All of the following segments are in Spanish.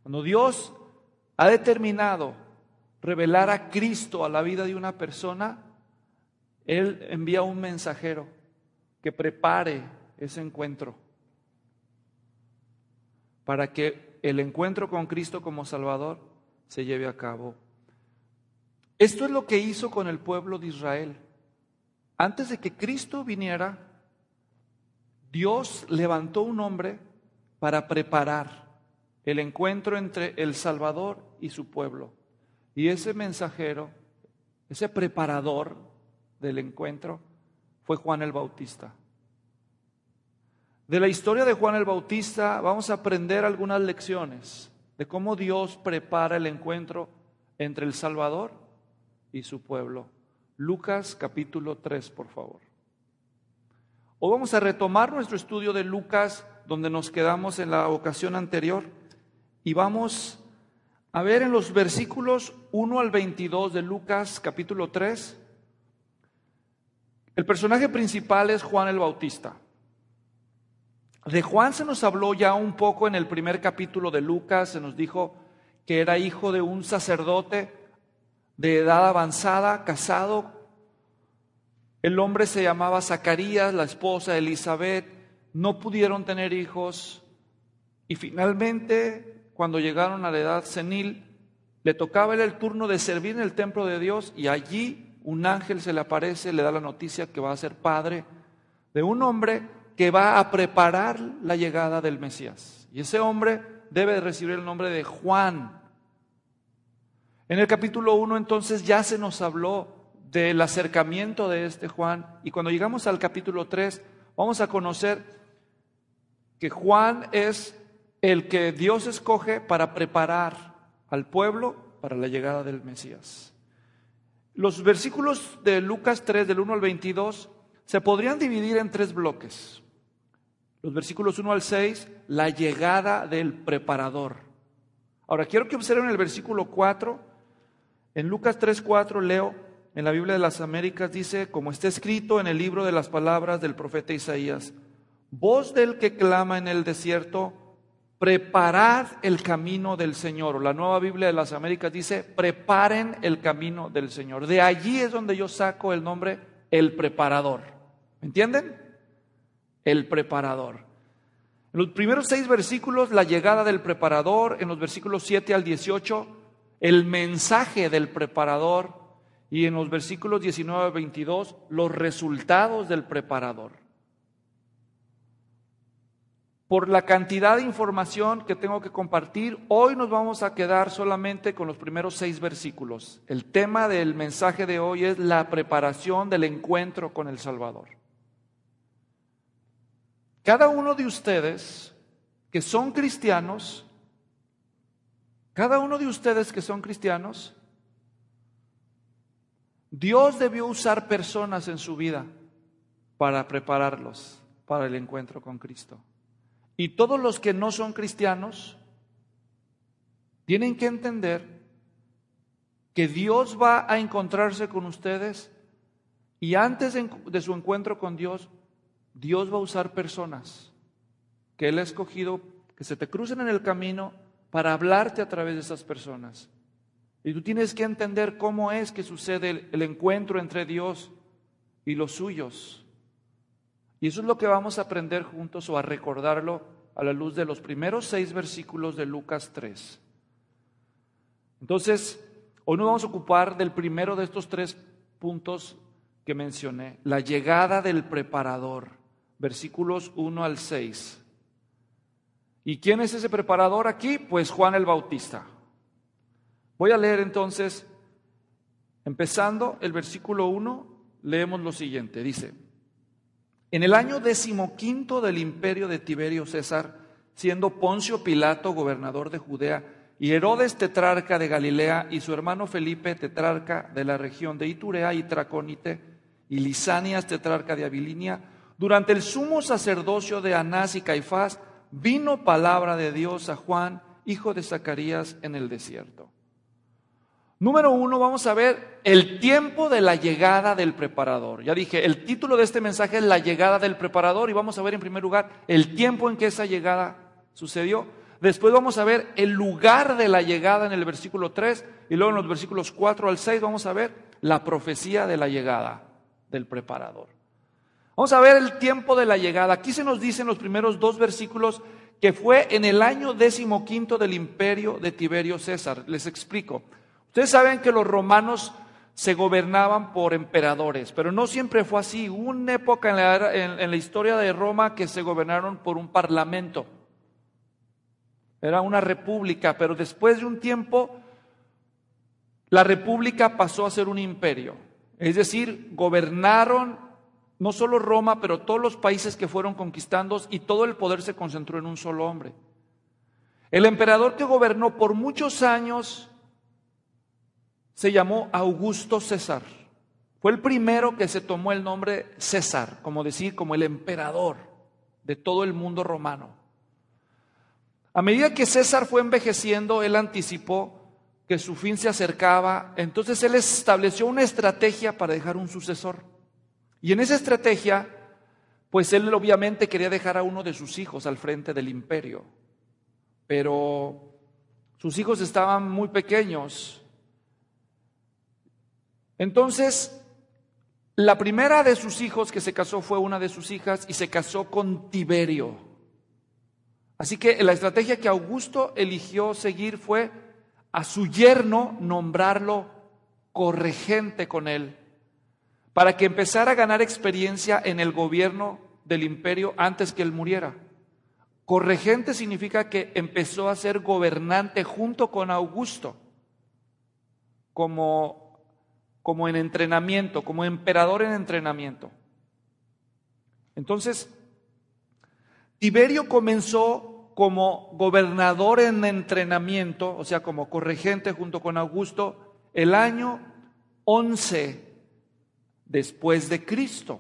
Cuando Dios ha determinado revelar a Cristo a la vida de una persona, Él envía un mensajero que prepare ese encuentro para que el encuentro con Cristo como Salvador se lleve a cabo. Esto es lo que hizo con el pueblo de Israel. Antes de que Cristo viniera, Dios levantó un hombre para preparar el encuentro entre el Salvador y su pueblo. Y ese mensajero, ese preparador del encuentro, fue Juan el Bautista. De la historia de Juan el Bautista vamos a aprender algunas lecciones de cómo Dios prepara el encuentro entre el Salvador y su pueblo. Lucas capítulo 3, por favor. Hoy vamos a retomar nuestro estudio de Lucas, donde nos quedamos en la ocasión anterior, y vamos a ver en los versículos 1 al 22 de Lucas capítulo 3. El personaje principal es Juan el Bautista. De Juan se nos habló ya un poco en el primer capítulo de Lucas. Se nos dijo que era hijo de un sacerdote de edad avanzada, casado. El hombre se llamaba Zacarías, la esposa Elizabeth. No pudieron tener hijos y finalmente, cuando llegaron a la edad senil, le tocaba el turno de servir en el templo de Dios, y allí un ángel se le aparece, le da la noticia que va a ser padre de un hombre que va a preparar la llegada del Mesías. Y ese hombre debe de recibir el nombre de Juan. En el capítulo 1 entonces ya se nos habló del acercamiento de este Juan, y cuando llegamos al capítulo 3 vamos a conocer que Juan es el que Dios escoge para preparar al pueblo para la llegada del Mesías. Los versículos de Lucas 3 del 1 al 22 se podrían dividir en 3 bloques. Los versículos 1 al 6, la llegada del preparador. Ahora quiero que observen el versículo 4. En Lucas 3:4 leo, en la Biblia de las Américas dice, como está escrito en el libro de las palabras del profeta Isaías: voz del que clama en el desierto, preparad el camino del Señor. O la Nueva Biblia de las Américas dice, preparen el camino del Señor. De allí es donde yo saco el nombre, el preparador. ¿Me entienden? El preparador. En los primeros 6 versículos, la llegada del preparador. En los versículos 7 al 18, el mensaje del preparador. Y en los versículos 19 al 22, los resultados del preparador. Por la cantidad de información que tengo que compartir, hoy nos vamos a quedar solamente con los primeros 6 versículos. El tema del mensaje de hoy es la preparación del encuentro con el Salvador. Cada uno de ustedes que son cristianos, Dios debió usar personas en su vida para prepararlos para el encuentro con Cristo. Y todos los que no son cristianos tienen que entender que Dios va a encontrarse con ustedes, y antes de su encuentro con Dios, Dios va a usar personas que Él ha escogido, que se te crucen en el camino para hablarte a través de esas personas. Y tú tienes que entender cómo es que sucede el encuentro entre Dios y los suyos. Y eso es lo que vamos a aprender juntos, o a recordarlo a la luz de los primeros 6 versículos de Lucas 3. Entonces, hoy nos vamos a ocupar del primero de estos 3 puntos que mencioné, la llegada del preparador, versículos 1 al 6. ¿Y quién es ese preparador aquí? Pues Juan el Bautista. Voy a leer entonces, empezando el versículo 1, leemos lo siguiente, dice: en el año 15 del imperio de Tiberio César, siendo Poncio Pilato gobernador de Judea, y Herodes tetrarca de Galilea, y su hermano Felipe tetrarca de la región de Iturea y Tracónite, y Lisanias tetrarca de Abilinia, durante el sumo sacerdocio de Anás y Caifás, vino palabra de Dios a Juan, hijo de Zacarías, en el desierto. Número 1, vamos a ver el tiempo de la llegada del preparador. Ya dije, el título de este mensaje es la llegada del preparador, y vamos a ver en primer lugar el tiempo en que esa llegada sucedió. Después vamos a ver el lugar de la llegada en el versículo 3 y luego en los versículos 4 al 6 vamos a ver la profecía de la llegada del preparador. Vamos a ver el tiempo de la llegada. Aquí se nos dice en los primeros 2 versículos que fue en el año 15 del imperio de Tiberio César. Les explico. Ustedes saben que los romanos se gobernaban por emperadores, pero no siempre fue así. Hubo una época en la historia de Roma que se gobernaron por un parlamento. Era una república, pero después de un tiempo la república pasó a ser un imperio. Es decir, gobernaron no solo Roma, pero todos los países que fueron conquistando y todo el poder se concentró en un solo hombre. El emperador que gobernó por muchos años se llamó Augusto César. Fue el primero que se tomó el nombre César, como decir, como el emperador de todo el mundo romano. A medida que César fue envejeciendo, él anticipó que su fin se acercaba, entonces él estableció una estrategia para dejar un sucesor. Y en esa estrategia, pues él obviamente quería dejar a uno de sus hijos al frente del imperio, pero sus hijos estaban muy pequeños. Entonces, la primera de sus hijos que se casó fue una de sus hijas y se casó con Tiberio. Así que la estrategia que Augusto eligió seguir fue a su yerno nombrarlo corregente con él, para que empezara a ganar experiencia en el gobierno del imperio antes que él muriera. Corregente significa que empezó a ser gobernante junto con Augusto, como en entrenamiento, como emperador en entrenamiento. Entonces, Tiberio comenzó como gobernador en entrenamiento, o sea, como corregente junto con Augusto, el año 11 después de Cristo.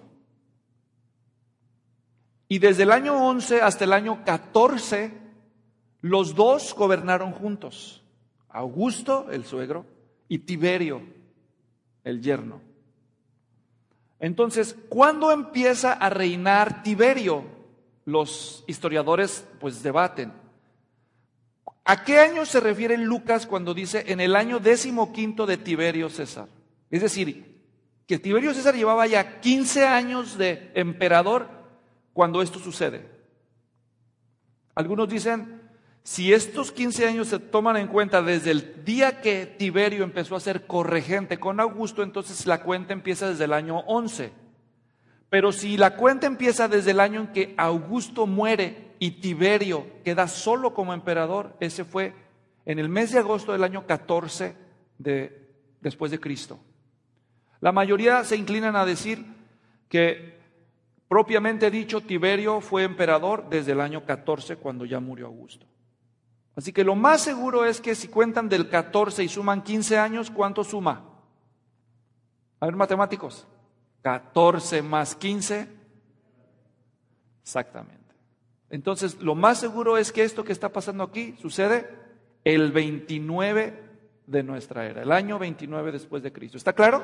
Y desde el año 11 hasta el año 14, los dos gobernaron juntos. Augusto, el suegro, y Tiberio, el yerno. Entonces, ¿cuándo empieza a reinar Tiberio? Los historiadores pues debaten. ¿A qué año se refiere Lucas cuando dice en el año 15 de Tiberio César? Es decir, que Tiberio César llevaba ya 15 años de emperador cuando esto sucede. Algunos dicen, si estos 15 años se toman en cuenta desde el día que Tiberio empezó a ser corregente con Augusto, entonces la cuenta empieza desde el año 11. Pero si la cuenta empieza desde el año en que Augusto muere y Tiberio queda solo como emperador, ese fue en el mes de agosto del año 14 después de Cristo. La mayoría se inclinan a decir que propiamente dicho Tiberio fue emperador desde el año 14 cuando ya murió Augusto. Así que lo más seguro es que si cuentan del 14 y suman 15 años, ¿cuánto suma? A ver, matemáticos. 14 más 15. Exactamente. Entonces, lo más seguro es que esto que está pasando aquí sucede el 29 de nuestra era, el año 29 después de Cristo. ¿Está claro?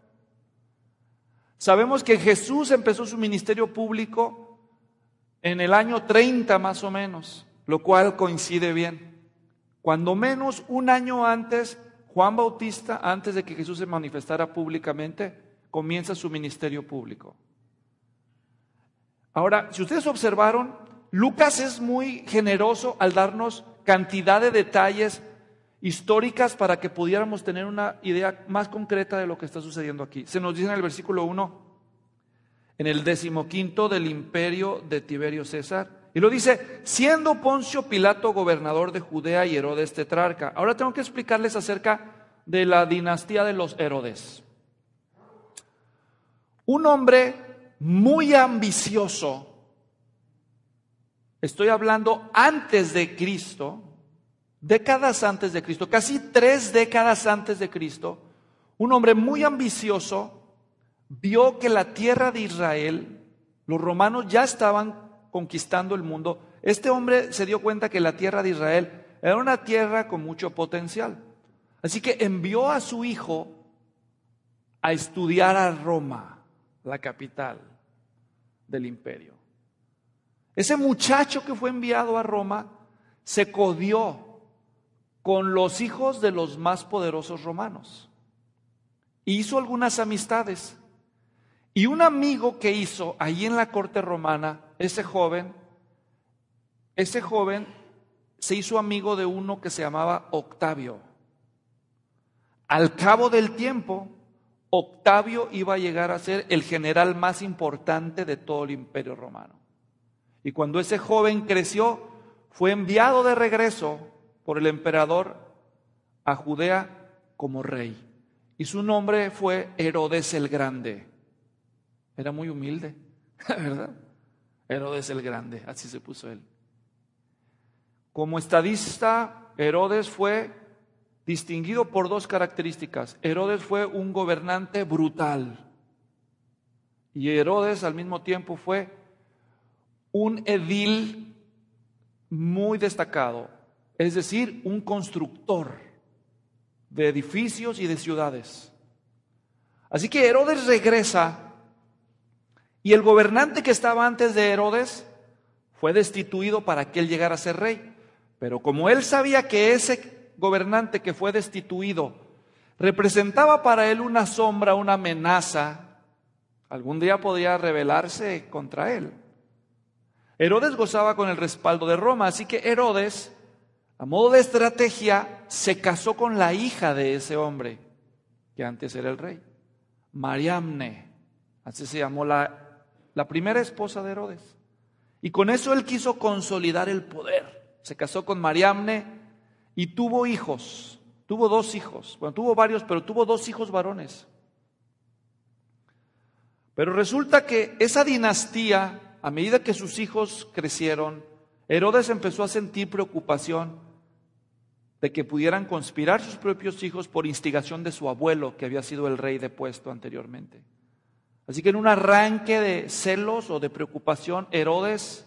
Sabemos que Jesús empezó su ministerio público en el año 30 más o menos, lo cual coincide bien. Cuando menos un año antes, Juan Bautista, antes de que Jesús se manifestara públicamente, comienza su ministerio público. Ahora, si ustedes observaron, Lucas es muy generoso al darnos cantidad de detalles históricas para que pudiéramos tener una idea más concreta de lo que está sucediendo aquí. Se nos dice en el versículo 1, en el 15 del imperio de Tiberio César, y lo dice, siendo Poncio Pilato gobernador de Judea y Herodes tetrarca. Ahora tengo que explicarles acerca de la dinastía de los Herodes. Un hombre muy ambicioso, estoy hablando antes de Cristo, décadas antes de Cristo, casi 3 décadas antes de Cristo, un hombre muy ambicioso vio que la tierra de Israel, los romanos ya estaban conquistando el mundo. Este hombre se dio cuenta que la tierra de Israel era una tierra con mucho potencial. Así que envió a su hijo a estudiar a Roma, la capital del imperio. Ese muchacho que fue enviado a Roma se codió con los hijos de los más poderosos romanos. Hizo algunas amistades. Y un amigo que hizo ahí en la corte romana, ese joven se hizo amigo de uno que se llamaba Octavio. Al cabo del tiempo, Octavio iba a llegar a ser el general más importante de todo el Imperio Romano. Y cuando ese joven creció, fue enviado de regreso por el emperador a Judea como rey. Y su nombre fue Herodes el Grande. Era muy humilde, ¿verdad? Herodes el Grande, así se puso él. Como estadista, Herodes fue distinguido por dos características. Herodes fue un gobernante brutal. Y Herodes al mismo tiempo fue un edil muy destacado, es decir, un constructor de edificios y de ciudades. Así que Herodes regresa y el gobernante que estaba antes de Herodes fue destituido para que él llegara a ser rey. Pero como él sabía que ese gobernante que fue destituido representaba para él una sombra, una amenaza, algún día podía rebelarse contra él. Herodes gozaba con el respaldo de Roma, así que Herodes, a modo de estrategia, se casó con la hija de ese hombre, que antes era el rey, Mariamne, así se llamó la primera esposa de Herodes. Y con eso él quiso consolidar el poder. Se casó con Mariamne y tuvo hijos, tuvo 2 hijos, bueno, tuvo varios, pero tuvo 2 hijos varones. Pero resulta que esa dinastía, a medida que sus hijos crecieron, Herodes empezó a sentir preocupación de que pudieran conspirar sus propios hijos por instigación de su abuelo, que había sido el rey depuesto anteriormente. Así que en un arranque de celos o de preocupación, Herodes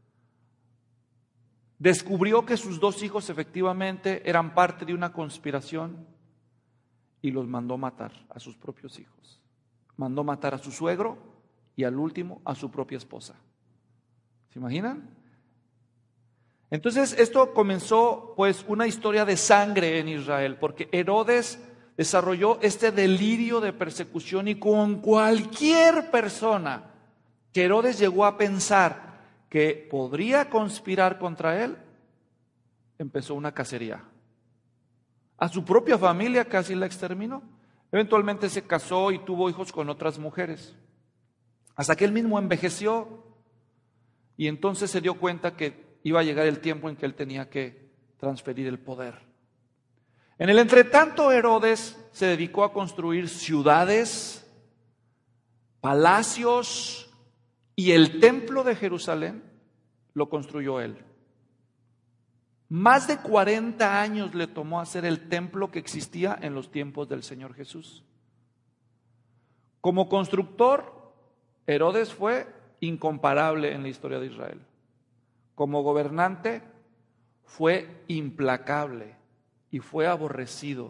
descubrió que sus 2 hijos efectivamente eran parte de una conspiración y los mandó matar a sus propios hijos. Mandó matar a su suegro y al último a su propia esposa. ¿Se imaginan? Entonces esto comenzó pues una historia de sangre en Israel, porque Herodes desarrolló este delirio de persecución y con cualquier persona que Herodes llegó a pensar que podría conspirar contra él, empezó una cacería. A su propia familia casi la exterminó. Eventualmente se casó y tuvo hijos con otras mujeres, hasta que él mismo envejeció y entonces se dio cuenta que iba a llegar el tiempo en que él tenía que transferir el poder. En el entretanto, Herodes se dedicó a construir ciudades, palacios, y el templo de Jerusalén lo construyó él. Más de 40 años le tomó hacer el templo que existía en los tiempos del Señor Jesús. Como constructor, Herodes fue incomparable en la historia de Israel. Como gobernante, fue implacable y fue aborrecido.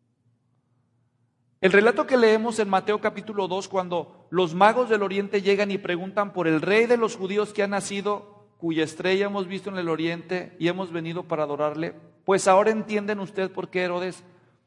El relato que leemos en Mateo capítulo 2, cuando los magos del oriente llegan y preguntan por el rey de los judíos que ha nacido, cuya estrella hemos visto en el oriente y hemos venido para adorarle, pues ahora entienden ustedes por qué Herodes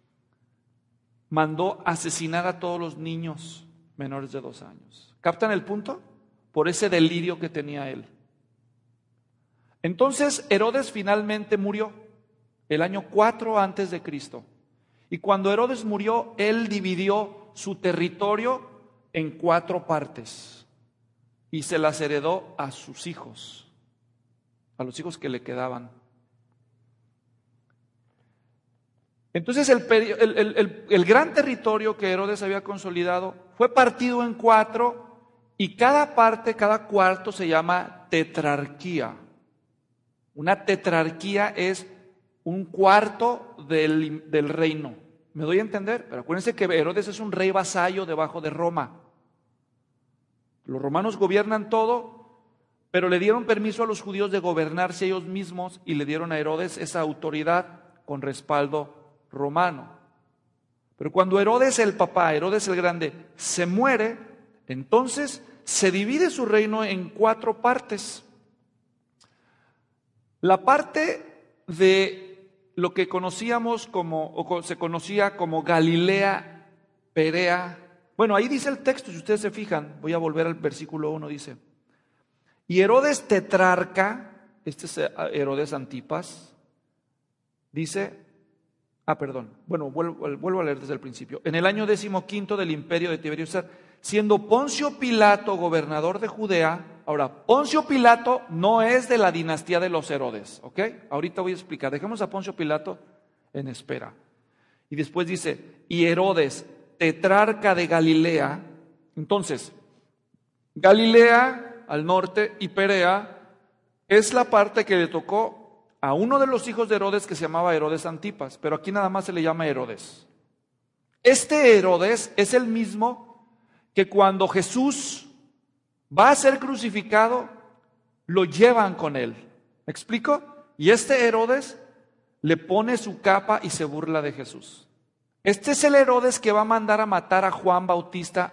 mandó asesinar a todos los niños menores de 2 años. ¿Captan el punto? Por ese delirio que tenía él. Entonces Herodes finalmente murió el año 4 antes de Cristo. Y cuando Herodes murió, él dividió su territorio en 4 partes y se las heredó a sus hijos, a los hijos que le quedaban. Entonces el gran territorio que Herodes había consolidado fue partido en 4 y cada parte, cada cuarto se llama tetrarquía. Una tetrarquía es un cuarto del reino. ¿Me doy a entender? Pero acuérdense que Herodes es un rey vasallo debajo de Roma. Los romanos gobiernan todo, pero le dieron permiso a los judíos de gobernarse ellos mismos y le dieron a Herodes esa autoridad con respaldo romano. Pero cuando Herodes el papá, Herodes el Grande, se muere, entonces se divide su reino en 4 partes. La parte de lo que conocíamos o se conocía como Galilea, Perea. Bueno, ahí dice el texto, si ustedes se fijan, voy a volver al versículo 1, dice: y Herodes tetrarca, este es Herodes Antipas, dice, vuelvo a leer desde el principio. En el año 15 del imperio de Tiberio César, siendo Poncio Pilato gobernador de Judea. Ahora, Poncio Pilato no es de la dinastía de los Herodes, ¿ok? Ahorita voy a explicar, dejemos a Poncio Pilato en espera. Y después dice, y Herodes, tetrarca de Galilea. Entonces, Galilea al norte y Perea es la parte que le tocó a uno de los hijos de Herodes que se llamaba Herodes Antipas, pero aquí nada más se le llama Herodes. Este Herodes es el mismo que cuando Jesús va a ser crucificado, lo llevan con él. ¿Me explico? Y este Herodes le pone su capa y se burla de Jesús. Este es el Herodes que va a mandar a matar a Juan Bautista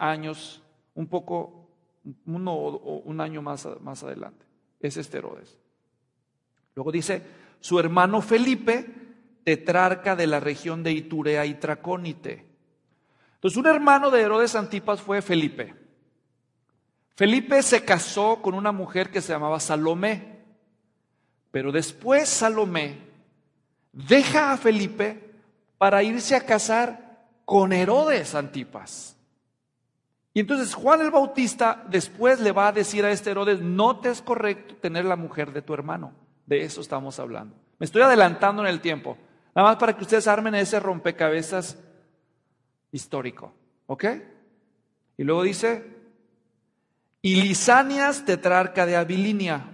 un año más adelante. Es este Herodes. Luego dice, su hermano Felipe, tetrarca de la región de Iturea y Tracónite. Entonces, un hermano de Herodes Antipas fue Felipe. Felipe se casó con una mujer que se llamaba Salomé, pero después Salomé deja a Felipe para irse a casar con Herodes Antipas. Y entonces Juan el Bautista después le va a decir a este Herodes, no te es correcto tener la mujer de tu hermano. De eso estamos hablando. Me estoy adelantando en el tiempo, nada más para que ustedes armen ese rompecabezas histórico, ¿ok? Y luego dice, y Lisanias, tetrarca de Abilinia.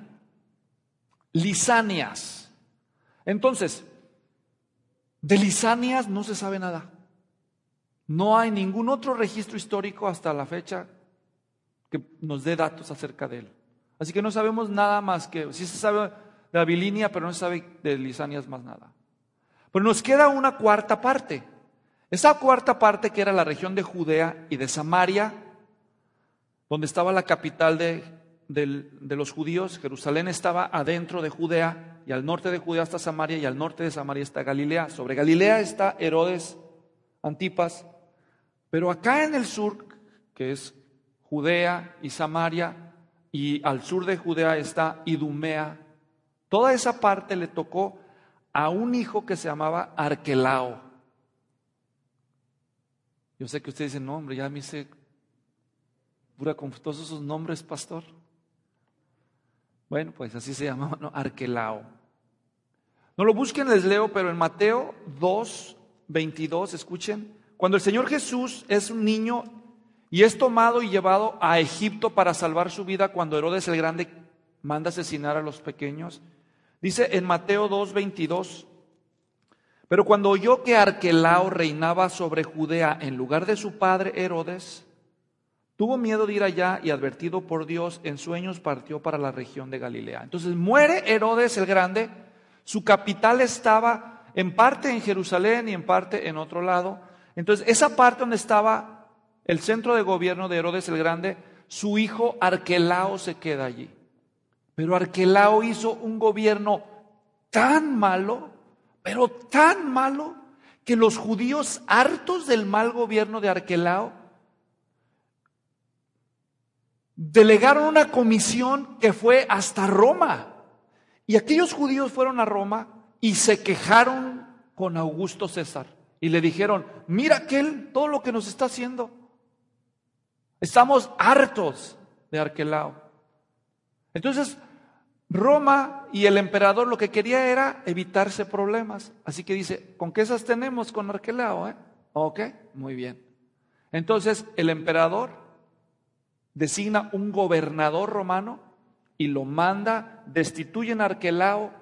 Lisanias. Entonces, de Lisanias no se sabe nada. No hay ningún otro registro histórico hasta la fecha que nos dé datos acerca de él. Así que no sabemos nada más que, sí se sabe de Abilinia, pero no se sabe de Lisanias más nada. Pero nos queda una cuarta parte. Esa cuarta parte, que era la región de Judea y de Samaria, donde estaba la capital de los judíos. Jerusalén estaba adentro de Judea, y al norte de Judea está Samaria, y al norte de Samaria está Galilea. Sobre Galilea está Herodes Antipas, pero acá en el sur, que es Judea y Samaria, y al sur de Judea está Idumea, toda esa parte le tocó a un hijo que se llamaba Arquelao. Yo sé que ustedes dicen, no hombre, ya me hice pura con todos esos nombres, pastor. Bueno, pues así se llamaba, ¿no? Arquelao. No lo busquen, les leo, pero en Mateo 2:22, escuchen. Cuando el Señor Jesús es un niño y es tomado y llevado a Egipto para salvar su vida, cuando Herodes el Grande manda asesinar a los pequeños, dice en Mateo 2:22, pero cuando oyó que Arquelao reinaba sobre Judea en lugar de su padre Herodes, tuvo miedo de ir allá y, advertido por Dios en sueños, partió para la región de Galilea. Entonces muere Herodes el Grande, su capital estaba en parte en Jerusalén y en parte en otro lado. Entonces esa parte donde estaba el centro de gobierno de Herodes el Grande, su hijo Arquelao se queda allí. Pero Arquelao hizo un gobierno tan malo, pero tan malo, que los judíos, hartos del mal gobierno de Arquelao, delegaron una comisión que fue hasta Roma. Y aquellos judíos fueron a Roma y se quejaron con Augusto César. Y le dijeron, mira todo lo que nos está haciendo. Estamos hartos de Arquelao. Entonces, Roma y el emperador lo que quería era evitarse problemas. Así que dice, ¿con qué esas tenemos con Arquelao? Ok, muy bien. Entonces, el emperador designa un gobernador romano y lo manda, destituyen a Arquelao,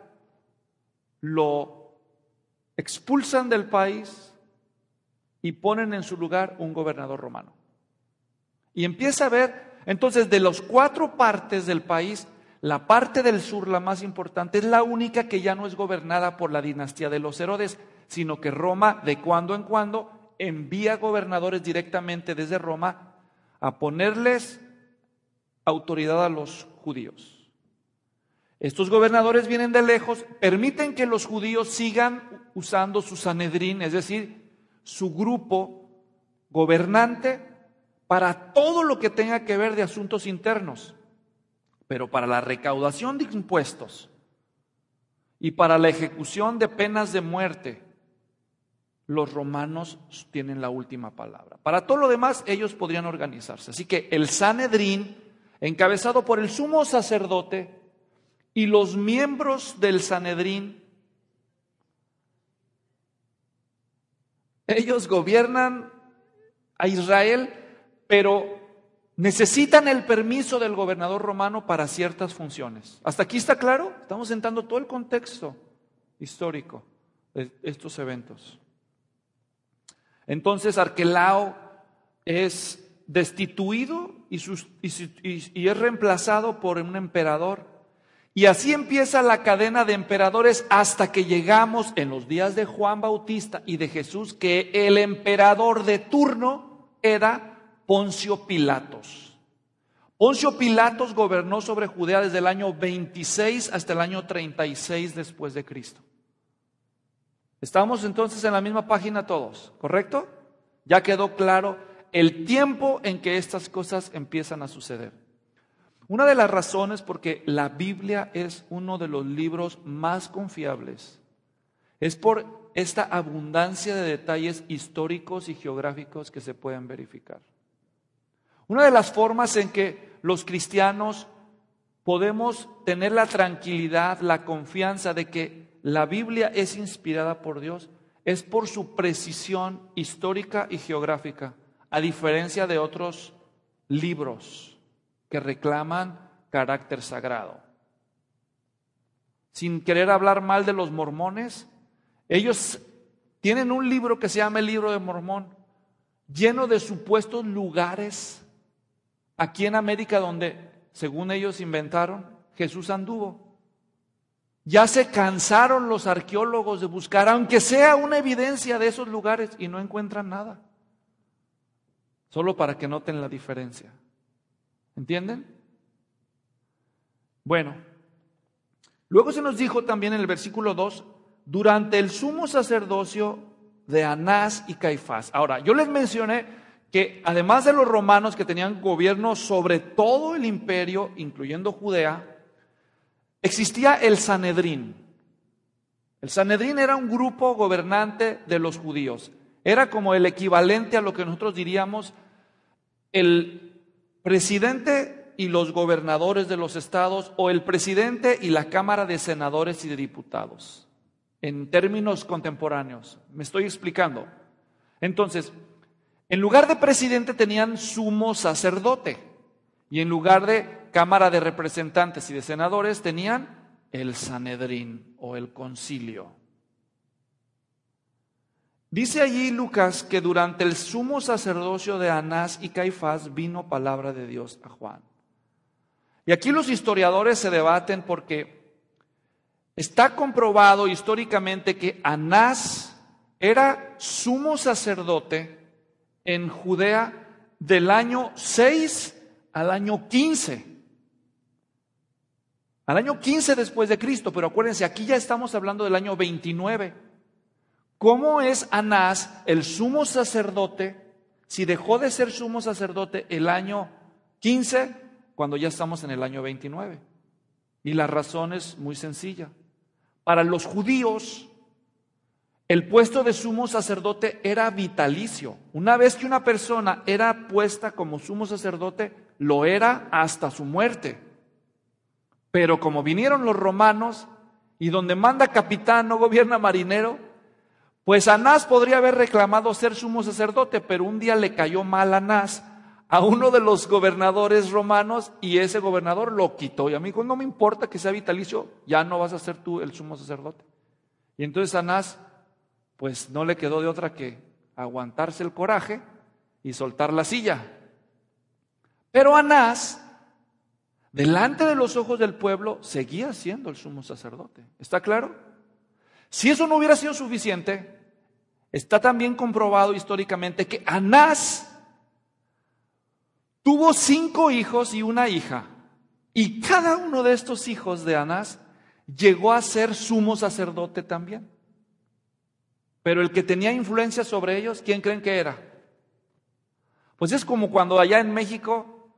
lo expulsan del país y ponen en su lugar un gobernador romano. Y empieza a ver, entonces, de las 4 partes del país, la parte del sur, la más importante, es la única que ya no es gobernada por la dinastía de los Herodes, sino que Roma, de cuando en cuando, envía gobernadores directamente desde Roma a ponerles autoridad a los judíos. Estos gobernadores vienen de lejos, permiten que los judíos sigan usando su Sanedrín, es decir, su grupo gobernante para todo lo que tenga que ver de asuntos internos, pero para la recaudación de impuestos y para la ejecución de penas de muerte, los romanos tienen la última palabra. Para todo lo demás, ellos podrían organizarse. Así que el Sanedrín, encabezado por el sumo sacerdote y los miembros del Sanedrín, ellos gobiernan a Israel, pero necesitan el permiso del gobernador romano para ciertas funciones. ¿Hasta aquí está claro? Estamos entrando todo el contexto histórico de estos eventos. Entonces Arquelao es destituido y es reemplazado por un emperador. Y así empieza la cadena de emperadores hasta que llegamos en los días de Juan Bautista y de Jesús, que el emperador de turno era Poncio Pilatos. Poncio Pilatos gobernó sobre Judea desde el año 26 hasta el año 36 después de Cristo. Estamos entonces en la misma página todos, ¿correcto? Ya quedó claro el tiempo en que estas cosas empiezan a suceder. Una de las razones porque la Biblia es uno de los libros más confiables es por esta abundancia de detalles históricos y geográficos que se pueden verificar. Una de las formas en que los cristianos podemos tener la tranquilidad, la confianza de que la Biblia es inspirada por Dios es por su precisión histórica y geográfica, a diferencia de otros libros que reclaman carácter sagrado. Sin querer hablar mal de los mormones, ellos tienen un libro que se llama el Libro de Mormón, lleno de supuestos lugares aquí en América donde, según ellos inventaron, Jesús anduvo. Ya se cansaron los arqueólogos de buscar, aunque sea una evidencia de esos lugares, y no encuentran nada. Solo para que noten la diferencia. ¿Entienden? Bueno, luego se nos dijo también en el versículo 2, durante el sumo sacerdocio de Anás y Caifás. Ahora, yo les mencioné que además de los romanos que tenían gobierno sobre todo el imperio, incluyendo Judea, existía el Sanedrín. El Sanedrín era un grupo gobernante de los judíos. Era como el equivalente a lo que nosotros diríamos el presidente y los gobernadores de los estados, o el presidente y la Cámara de Senadores y de Diputados, en términos contemporáneos. ¿Me estoy explicando? Entonces, en lugar de presidente tenían sumo sacerdote, y en lugar de Cámara de Representantes y de Senadores tenían el Sanedrín o el concilio. Dice allí Lucas que durante el sumo sacerdocio de Anás y Caifás vino palabra de Dios a Juan. Y aquí los historiadores se debaten porque está comprobado históricamente que Anás era sumo sacerdote en Judea del año 6 al año 15. Al año 15 después de Cristo, pero acuérdense, aquí ya estamos hablando del año 29. ¿Cómo es Anás el sumo sacerdote si dejó de ser sumo sacerdote el año 15 cuando ya estamos en el año 29? Y la razón es muy sencilla. Para los judíos, el puesto de sumo sacerdote era vitalicio. Una vez que una persona era puesta como sumo sacerdote, lo era hasta su muerte. Pero como vinieron los romanos, y donde manda capitán no gobierna marinero, pues Anás podría haber reclamado ser sumo sacerdote, pero un día le cayó mal Anás a uno de los gobernadores romanos y ese gobernador lo quitó. Y a mí dijo, no me importa que sea vitalicio, ya no vas a ser tú el sumo sacerdote. Y entonces Anás, pues no le quedó de otra que aguantarse el coraje y soltar la silla. Pero Anás, delante de los ojos del pueblo, seguía siendo el sumo sacerdote. ¿Está claro? Si eso no hubiera sido suficiente, está también comprobado históricamente que Anás tuvo 5 hijos y una hija. Y cada uno de estos hijos de Anás llegó a ser sumo sacerdote también. Pero el que tenía influencia sobre ellos, ¿quién creen que era? Pues es como cuando allá en México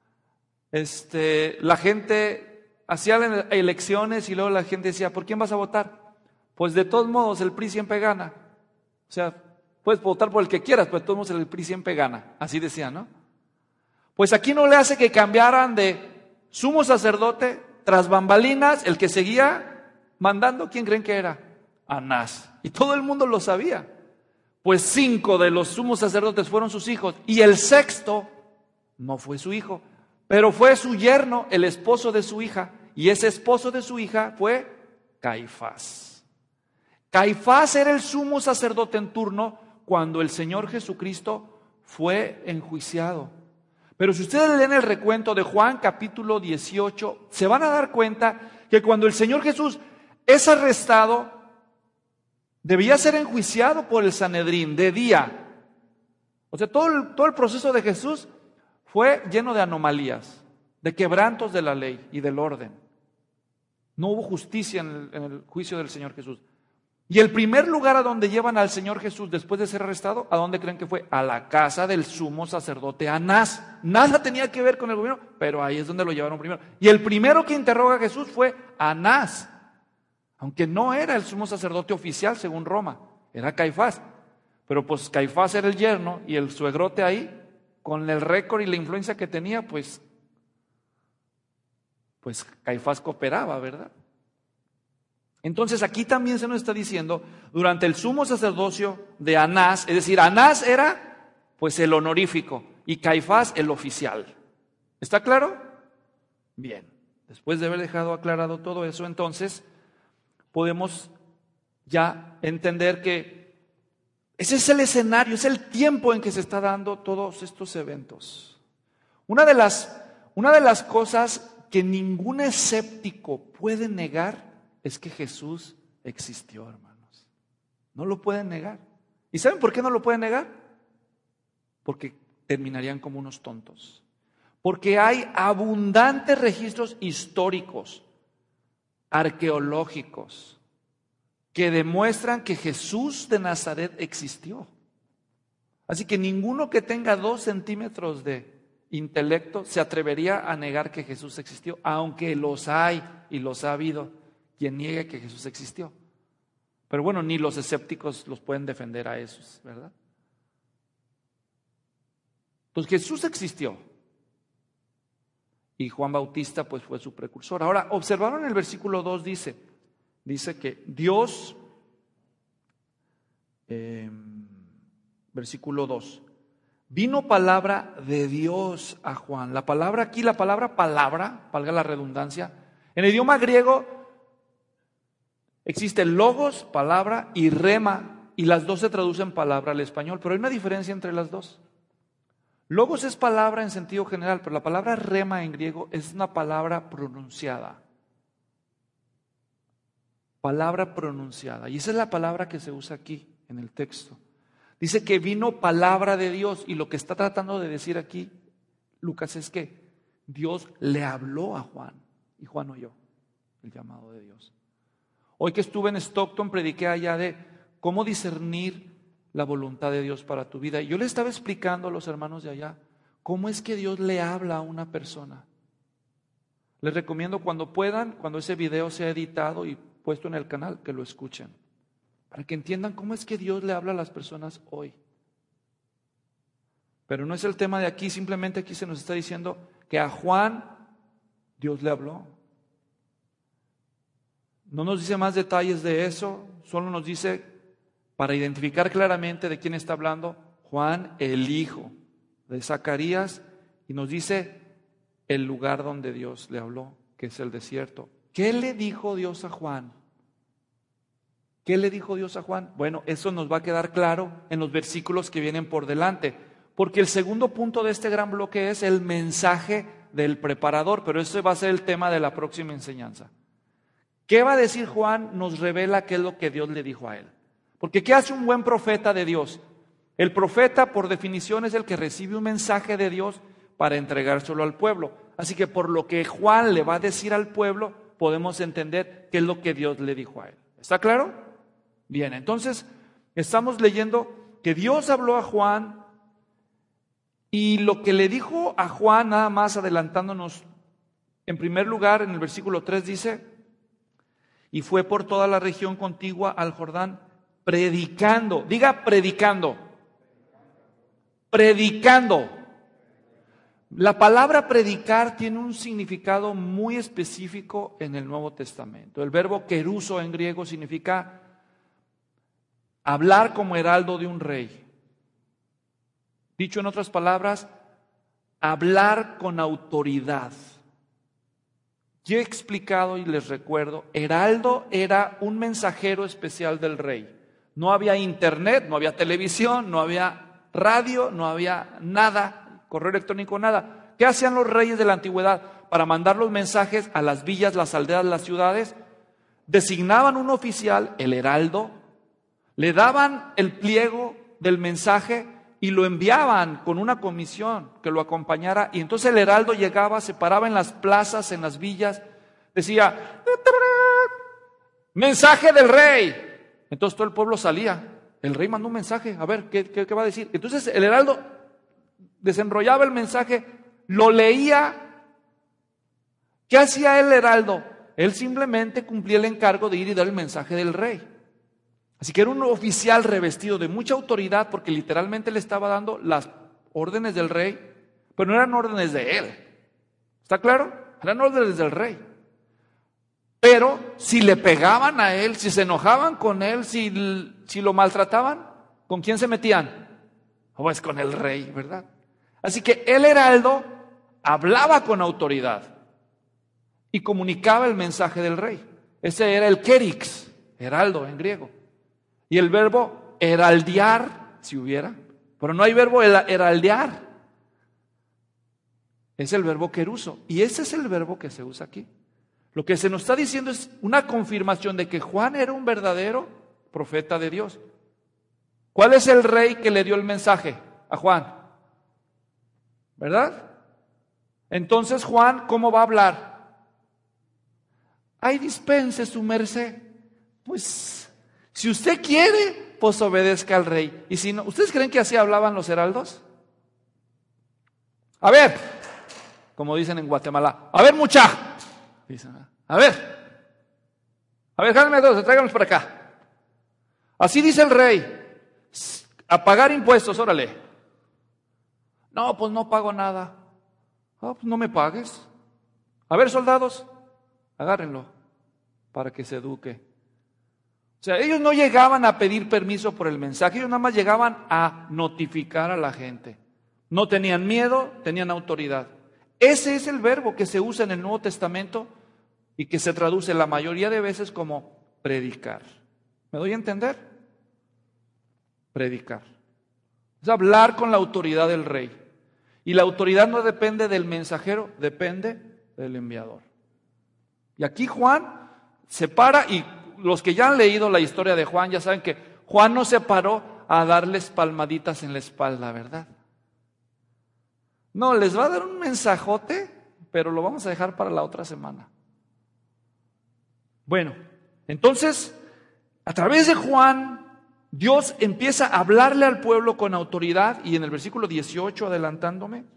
la gente hacía elecciones y luego la gente decía, ¿por quién vas a votar? Pues de todos modos el PRI siempre gana. O sea, puedes votar por el que quieras, pero de todos modos el PRI siempre gana. Así decían, ¿no? Pues aquí no le hace que cambiaran de sumo sacerdote tras bambalinas, el que seguía mandando, ¿quién creen que era? Anás. Y todo el mundo lo sabía. Pues 5 de los sumos sacerdotes fueron sus hijos y el 6º no fue su hijo, pero fue su yerno, el esposo de su hija, y ese esposo de su hija fue Caifás. Caifás era el sumo sacerdote en turno cuando el Señor Jesucristo fue enjuiciado. Pero si ustedes leen el recuento de Juan capítulo 18, se van a dar cuenta que cuando el Señor Jesús es arrestado, debía ser enjuiciado por el Sanedrín de día. O sea, todo el proceso de Jesús fue lleno de anomalías, de quebrantos de la ley y del orden. No hubo justicia en el juicio del Señor Jesús. Y el primer lugar a donde llevan al Señor Jesús después de ser arrestado, ¿a dónde creen que fue? A la casa del sumo sacerdote Anás. Nada tenía que ver con el gobierno, pero ahí es donde lo llevaron primero. Y el primero que interroga a Jesús fue Anás, aunque no era el sumo sacerdote oficial según Roma, era Caifás. Pero pues Caifás era el yerno y el suegrote ahí, con el récord y la influencia que tenía, pues Caifás cooperaba, ¿verdad? Entonces aquí también se nos está diciendo, durante el sumo sacerdocio de Anás, es decir, Anás era pues el honorífico y Caifás el oficial. ¿Está claro? Bien, después de haber dejado aclarado todo eso, entonces podemos ya entender que ese es el escenario, es el tiempo en que se está dando todos estos eventos. Una de las cosas que ningún escéptico puede negar es que Jesús existió, hermanos. No lo pueden negar. ¿Y saben por qué no lo pueden negar? Porque terminarían como unos tontos. Porque hay abundantes registros históricos, arqueológicos, que demuestran que Jesús de Nazaret existió. Así que ninguno que tenga 2 centímetros de intelecto se atrevería a negar que Jesús existió, aunque los hay y los ha habido quien niegue que Jesús existió. Pero bueno, ni los escépticos los pueden defender a esos, ¿verdad? Pues Jesús existió. Y Juan Bautista pues fue su precursor. Ahora, observaron el versículo 2, dice que Dios, versículo 2, vino palabra de Dios a Juan. La palabra aquí, la palabra, valga la redundancia, en el idioma griego existe logos, palabra, y rema, y las dos se traducen palabra al español, pero hay una diferencia entre las dos. Logos es palabra en sentido general, pero la palabra rema en griego es una palabra pronunciada. Palabra pronunciada, y esa es la palabra que se usa aquí en el texto. Dice que vino palabra de Dios, y lo que está tratando de decir aquí Lucas es que Dios le habló a Juan, y Juan oyó el llamado de Dios. Hoy que estuve en Stockton, prediqué allá de cómo discernir la voluntad de Dios para tu vida. Y yo le estaba explicando a los hermanos de allá cómo es que Dios le habla a una persona. Les recomiendo cuando puedan, cuando ese video sea editado y puesto en el canal, que lo escuchen, para que entiendan cómo es que Dios le habla a las personas hoy. Pero no es el tema de aquí, simplemente aquí se nos está diciendo que a Juan Dios le habló. No nos dice más detalles de eso, solo nos dice, para identificar claramente de quién está hablando, Juan, el hijo de Zacarías, y nos dice el lugar donde Dios le habló, que es el desierto. ¿Qué le dijo Dios a Juan? ¿Qué le dijo Dios a Juan? Bueno, eso nos va a quedar claro en los versículos que vienen por delante, porque el segundo punto de este gran bloque es el mensaje del preparador, pero ese va a ser el tema de la próxima enseñanza. ¿Qué va a decir Juan? Nos revela qué es lo que Dios le dijo a él. Porque ¿qué hace un buen profeta de Dios? El profeta, por definición, es el que recibe un mensaje de Dios para entregárselo al pueblo. Así que por lo que Juan le va a decir al pueblo, podemos entender qué es lo que Dios le dijo a él. ¿Está claro? Bien, entonces estamos leyendo que Dios habló a Juan y lo que le dijo a Juan, nada más adelantándonos, en primer lugar, en el versículo 3 dice, y fue por toda la región contigua al Jordán, predicando, diga predicando, predicando. La palabra predicar tiene un significado muy específico en el Nuevo Testamento. El verbo keruso en griego significa hablar como heraldo de un rey. Dicho en otras palabras, hablar con autoridad. Yo he explicado y les recuerdo, heraldo era un mensajero especial del rey. No había internet, no había televisión, no había radio, no había nada, correo electrónico, nada. ¿Qué hacían los reyes de la antigüedad? Para mandar los mensajes a las villas, las aldeas, las ciudades, designaban un oficial, el heraldo, le daban el pliego del mensaje y lo enviaban con una comisión que lo acompañara. Y entonces el heraldo llegaba, se paraba en las plazas, en las villas, decía, mensaje del rey. Entonces todo el pueblo salía. El rey mandó un mensaje, a ver, ¿qué va a decir? Entonces el heraldo desenrollaba el mensaje, lo leía. ¿Qué hacía el heraldo? Él simplemente cumplía el encargo de ir y dar el mensaje del rey. Así que era un oficial revestido de mucha autoridad porque literalmente le estaba dando las órdenes del rey, pero no eran órdenes de él. ¿Está claro? Eran órdenes del rey. Pero si le pegaban a él, si se enojaban con él, si lo maltrataban, ¿con quién se metían? Pues con el rey, ¿verdad? Así que el heraldo hablaba con autoridad y comunicaba el mensaje del rey. Ese era el kerix, heraldo en griego. Y el verbo heraldear, si hubiera, pero no hay verbo heraldear. Es el verbo keruso. Y ese es el verbo que se usa aquí. Lo que se nos está diciendo es una confirmación de que Juan era un verdadero profeta de Dios. ¿Cuál es el rey que le dio el mensaje a Juan? ¿Verdad? Entonces Juan, ¿cómo va a hablar? Ay, dispense su merced. Pues, si usted quiere, pues obedezca al rey. Y si no, ¿ustedes creen que así hablaban los heraldos? A ver, como dicen en Guatemala, a ver mucha. Dicen, a ver, jálenme todos, tráiganlos para acá. Así dice el rey, a pagar impuestos, órale. No, pues no pago nada. Pues no me pagues. A ver, soldados, agárrenlo para que se eduque. O sea, ellos no llegaban a pedir permiso por el mensaje, ellos nada más llegaban a notificar a la gente. No tenían miedo, tenían autoridad. Ese es el verbo que se usa en el Nuevo Testamento y que se traduce la mayoría de veces como predicar. ¿Me doy a entender? Predicar. Es hablar con la autoridad del rey. Y la autoridad no depende del mensajero, depende del enviador. Y aquí Juan se para, y los que ya han leído la historia de Juan ya saben que Juan no se paró a darles palmaditas en la espalda, ¿verdad? No, les va a dar un mensajote, pero lo vamos a dejar para la otra semana. Bueno, entonces, a través de Juan, Dios empieza a hablarle al pueblo con autoridad, y en el versículo 18, adelantándome,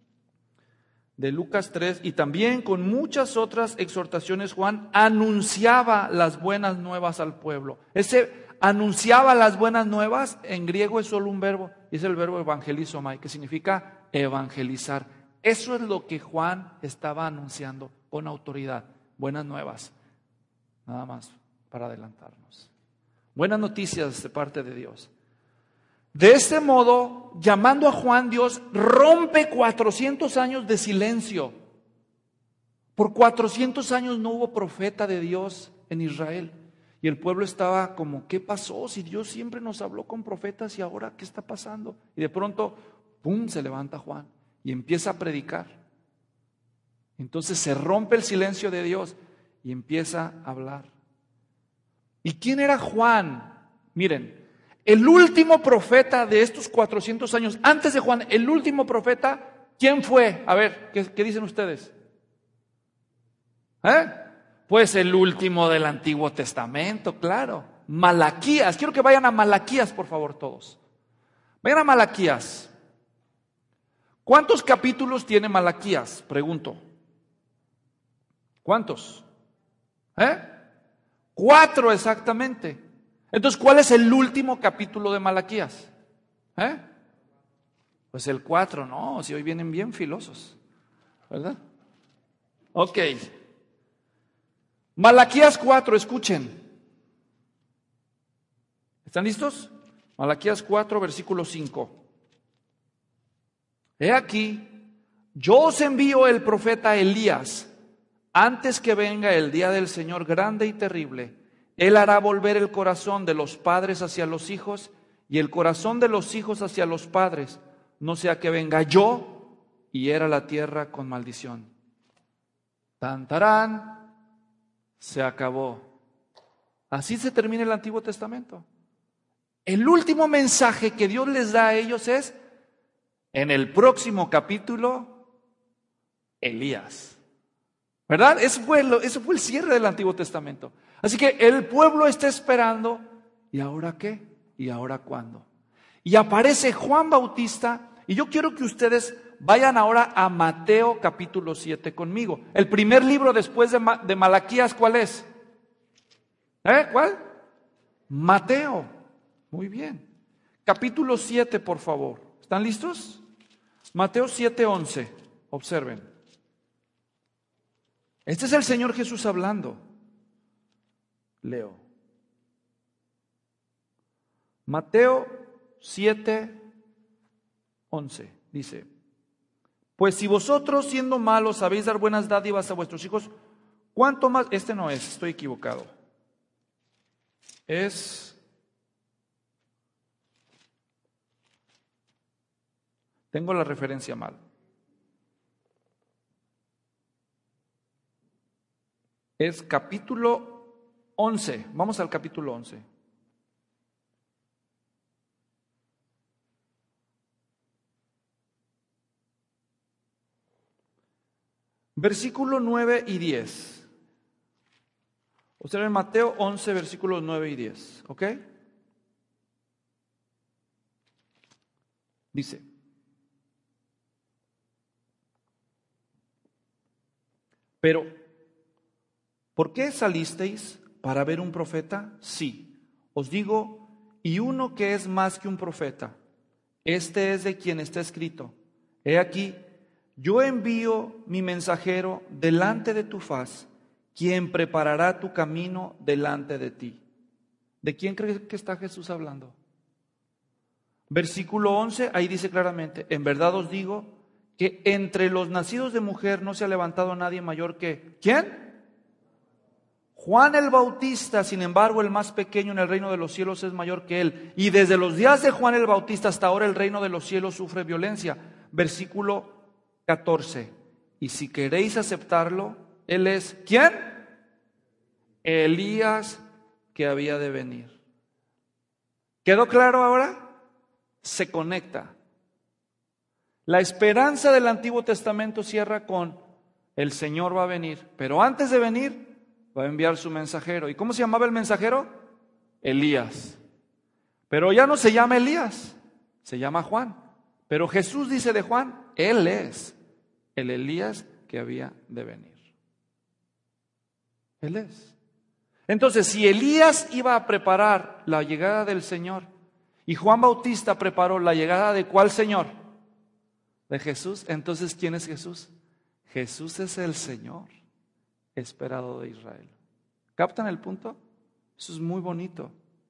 de Lucas 3, y también con muchas otras exhortaciones, Juan anunciaba las buenas nuevas al pueblo. Ese anunciaba las buenas nuevas, en griego es solo un verbo, y es el verbo evangelizomai, que significa evangelizar. Eso es lo que Juan estaba anunciando con autoridad. Buenas nuevas. Nada más para adelantarnos. Buenas noticias de parte de Dios. De este modo, llamando a Juan, Dios rompe 400 años de silencio. Por 400 años no hubo profeta de Dios en Israel. Y el pueblo estaba como, ¿qué pasó? Si Dios siempre nos habló con profetas, ¿y ahora qué está pasando? Y de pronto, ¡pum!, se levanta Juan y empieza a predicar. Entonces se rompe el silencio de Dios y empieza a hablar. ¿Y quién era Juan? Miren, el último profeta de estos 400 años, antes de Juan, el último profeta, ¿quién fue? A ver, ¿qué dicen ustedes? ¿Eh? Pues el último del Antiguo Testamento, claro. Malaquías. Quiero que vayan a Malaquías, por favor, todos. Vayan a Malaquías. ¿Cuántos capítulos tiene Malaquías? Pregunto. ¿Cuántos? 4 exactamente. Entonces, ¿cuál es el último capítulo de Malaquías? Pues el 4, no, si hoy vienen bien filosos, ¿verdad? Ok. Malaquías 4, escuchen. ¿Están listos? Malaquías 4, versículo 5. He aquí, yo os envío el profeta Elías, antes que venga el día del Señor grande y terrible. Él hará volver el corazón de los padres hacia los hijos y el corazón de los hijos hacia los padres, no sea que venga yo y hiera la tierra con maldición. Tan, tarán, se acabó. Así se termina el Antiguo Testamento. El último mensaje que Dios les da a ellos es, en el próximo capítulo, Elías. ¿Verdad? Eso fue el cierre del Antiguo Testamento. Así que el pueblo está esperando, ¿y ahora qué? ¿Y ahora cuándo? Y aparece Juan Bautista, y yo quiero que ustedes vayan ahora a Mateo capítulo 7 conmigo. El primer libro después de Malaquías, ¿cuál es? ¿Cuál? Mateo. Muy bien. Capítulo 7, por favor. ¿Están listos? Mateo 7:11. Observen. Este es el Señor Jesús hablando. Leo. Mateo 7:11 dice: pues si vosotros siendo malos sabéis dar buenas dádivas a vuestros hijos, ¿cuánto más? Este no es, estoy equivocado. Tengo la referencia mal. Es capítulo 11. Vamos al capítulo 11. Versículo 9 y 10. Observen Mateo 11, versículos 9 y 10. ¿Ok? Dice: pero, ¿por qué salisteis para ver un profeta? Sí, os digo, y uno que es más que un profeta. Este es de quien está escrito: he aquí, yo envío mi mensajero delante de tu faz, quien preparará tu camino delante de ti. ¿De quién cree que está Jesús hablando? Versículo 11, ahí dice claramente: en verdad os digo que entre los nacidos de mujer no se ha levantado nadie mayor que... ¿Quién? Juan el Bautista. Sin embargo, el más pequeño en el reino de los cielos es mayor que él. Y desde los días de Juan el Bautista hasta ahora el reino de los cielos sufre violencia. Versículo 14. Y si queréis aceptarlo, él es... ¿quién? Elías, que había de venir. ¿Quedó claro ahora? Se conecta. La esperanza del Antiguo Testamento cierra con: el Señor va a venir, pero antes de venir va a enviar su mensajero. ¿Y cómo se llamaba el mensajero? Elías. Pero ya no se llama Elías, se llama Juan. Pero Jesús dice de Juan: él es el Elías que había de venir. Él es. Entonces, si Elías iba a preparar la llegada del Señor y Juan Bautista preparó la llegada de ¿cuál Señor? De Jesús. Entonces, ¿quién es Jesús? Jesús es el Señor esperado de Israel. ¿Captan el punto? Eso es muy bonito.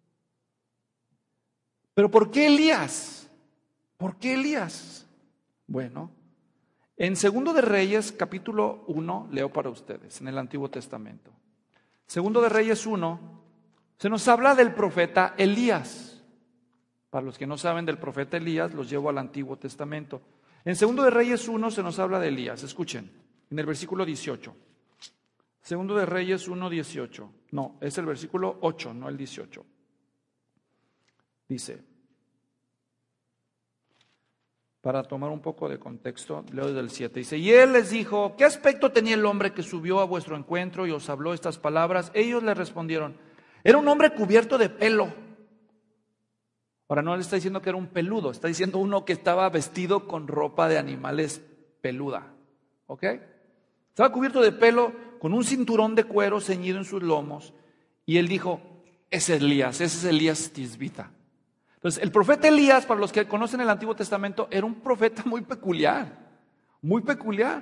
Pero ¿por qué Elías? ¿Por qué Elías? Bueno, en 2 de Reyes, capítulo 1, leo para ustedes, en el Antiguo Testamento. 2 de Reyes 1, se nos habla del profeta Elías. Para los que no saben del profeta Elías, los llevo al Antiguo Testamento. En 2 de Reyes 1 se nos habla de Elías. Escuchen, en el versículo 18. 2 de Reyes 1, 18. No, es el versículo 8, no el 18. Dice: Para tomar un poco de contexto, leo desde el 7. Dice, y él les dijo, ¿qué aspecto tenía el hombre que subió a vuestro encuentro y os habló estas palabras? Ellos le respondieron, era un hombre cubierto de pelo. Ahora no le está diciendo que era un peludo, está diciendo uno que estaba vestido con ropa de animales peluda. ¿Ok? Estaba cubierto de pelo, con un cinturón de cuero ceñido en sus lomos. Y él dijo, ese es Elías Tisbita. Entonces, el profeta Elías, para los que conocen el Antiguo Testamento, era un profeta muy peculiar. Muy peculiar.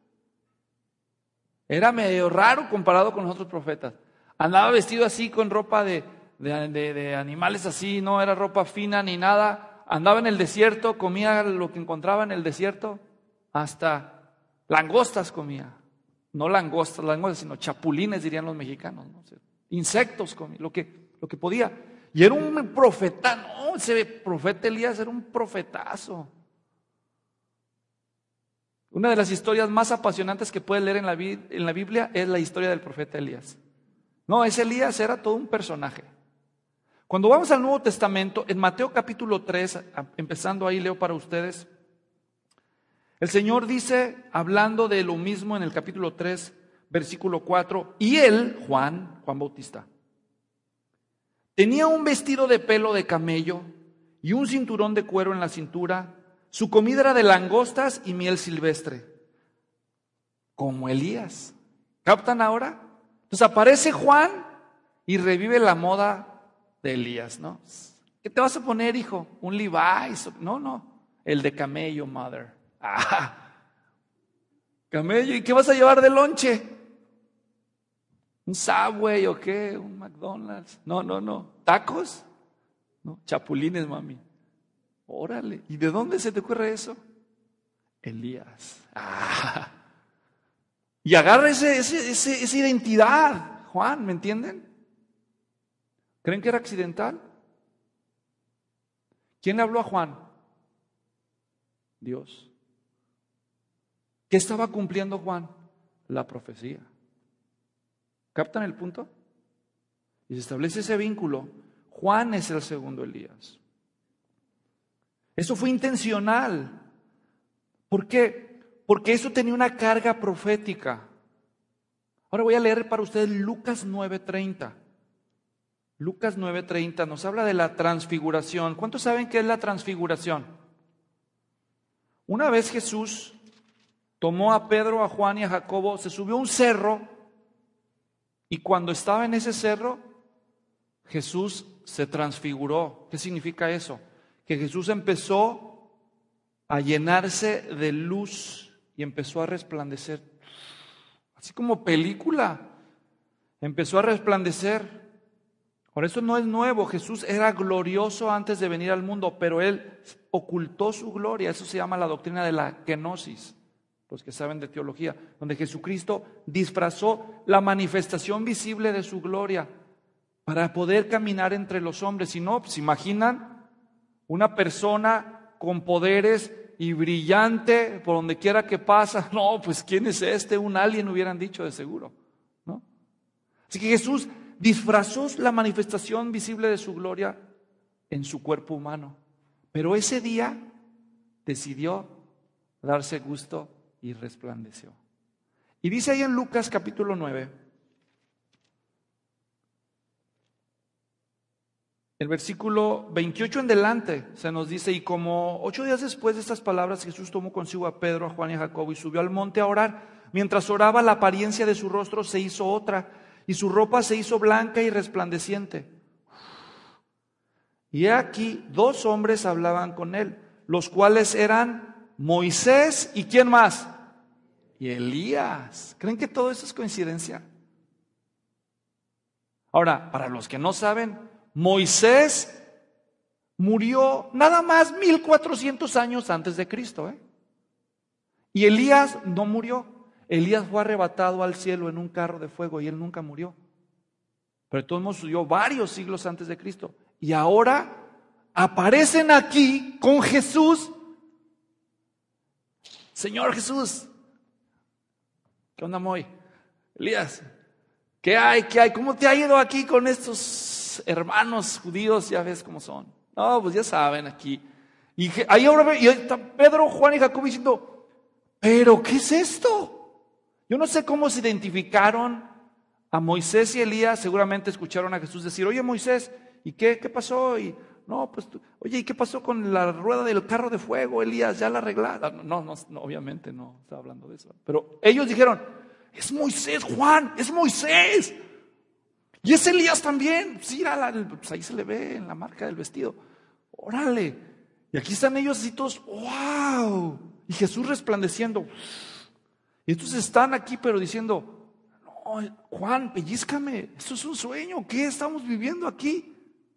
Era medio raro comparado con los otros profetas. Andaba vestido así con ropa de animales así, no era ropa fina ni nada. Andaba en el desierto, comía lo que encontraba en el desierto. Hasta langostas comía. No langostas, sino chapulines dirían los mexicanos, ¿no? Insectos comía, lo que podía. Y era un profeta, no, ese profeta Elías era un profetazo. Una de las historias más apasionantes que puedes leer en la Biblia es la historia del profeta Elías. No, ese Elías era todo un personaje. Cuando vamos al Nuevo Testamento, en Mateo capítulo 3, empezando ahí leo para ustedes, el Señor dice, hablando de lo mismo en el capítulo 3, versículo 4, y él, Juan Bautista, tenía un vestido de pelo de camello y un cinturón de cuero en la cintura. Su comida era de langostas y miel silvestre, como Elías. ¿Captan ahora? Entonces aparece Juan y revive la moda de Elías, ¿no? ¿Qué te vas a poner, hijo? ¿Un Levi's? No, el de camello, mother. Camello, ¿y qué vas a llevar de lonche? ¿Un Subway o qué? ¿Un McDonald's? No. ¿Tacos? No, chapulines, mami. Órale. ¿Y de dónde se te ocurre eso? Elías. Y agarra esa identidad, Juan, ¿me entienden? ¿Creen que era accidental? ¿Quién le habló a Juan? Dios. ¿Qué estaba cumpliendo Juan? La profecía. ¿Captan el punto? Y se establece ese vínculo. Juan es el segundo Elías. Eso fue intencional. ¿Por qué? Porque eso tenía una carga profética. Ahora voy a leer para ustedes Lucas 9:30. Lucas 9:30 nos habla de la transfiguración. ¿Cuántos saben qué es la transfiguración? Una vez Jesús tomó a Pedro, a Juan y a Jacobo, se subió a un cerro y cuando estaba en ese cerro, Jesús se transfiguró. ¿Qué significa eso? Que Jesús empezó a llenarse de luz y empezó a resplandecer. Así como película, empezó a resplandecer. Por eso no es nuevo, Jesús era glorioso antes de venir al mundo, pero Él ocultó su gloria. Eso se llama la doctrina de la kenosis, los que saben de teología, donde Jesucristo disfrazó la manifestación visible de su gloria para poder caminar entre los hombres. Si no, ¿se imaginan una persona con poderes y brillante por donde quiera que pasa? No, pues ¿quién es este? Un alien hubieran dicho de seguro, ¿no? Así que Jesús disfrazó la manifestación visible de su gloria en su cuerpo humano. Pero ese día decidió darse gusto y resplandeció. Y dice ahí en Lucas capítulo 9, el versículo 28 en delante, se nos dice, y como 8 días después de estas palabras, Jesús tomó consigo a Pedro, a Juan y a Jacobo y subió al monte a orar. Mientras oraba, la apariencia de su rostro se hizo otra, y su ropa se hizo blanca y resplandeciente. Y he aquí, 2 hombres hablaban con él, los cuales eran Moisés y ¿quién más? Y Elías. ¿Creen que todo eso es coincidencia? Ahora, para los que no saben, Moisés murió nada más 1400 años antes de Cristo, Y Elías no murió. Elías fue arrebatado al cielo en un carro de fuego y él nunca murió. Pero de todos modos subió varios siglos antes de Cristo. Y ahora aparecen aquí con Jesús. Señor Jesús, ¿qué onda, Moy? Elías, ¿qué hay? ¿Cómo te ha ido aquí con estos hermanos judíos? Ya ves cómo son. No, pues ya saben aquí. Y ahí está Pedro, Juan y Jacobo diciendo, ¿pero qué es esto? Yo no sé cómo se identificaron a Moisés y Elías. Seguramente escucharon a Jesús decir, oye Moisés, ¿y qué pasó? Y no, pues, oye, ¿y qué pasó con la rueda del carro de fuego, Elías? ¿Ya la arreglaron? No, obviamente no está hablando de eso. Pero ellos dijeron, es Moisés, Juan, es Moisés. Y es Elías también. Sí, pues ahí se le ve en la marca del vestido. Órale. Y aquí están ellos así todos, ¡wow! Y Jesús resplandeciendo. Y entonces están aquí pero diciendo, no, Juan, pellízcame, esto es un sueño, ¿qué estamos viviendo aquí?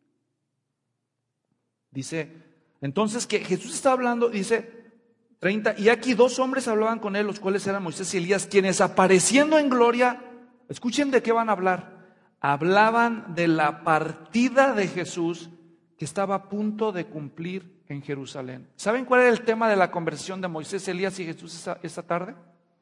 Dice, entonces que Jesús está hablando, dice 30, y aquí 2 hombres hablaban con él, los cuales eran Moisés y Elías, quienes apareciendo en gloria, escuchen de qué van a hablar, hablaban de la partida de Jesús que estaba a punto de cumplir en Jerusalén. ¿Saben cuál era el tema de la conversación de Moisés, Elías y Jesús esta tarde?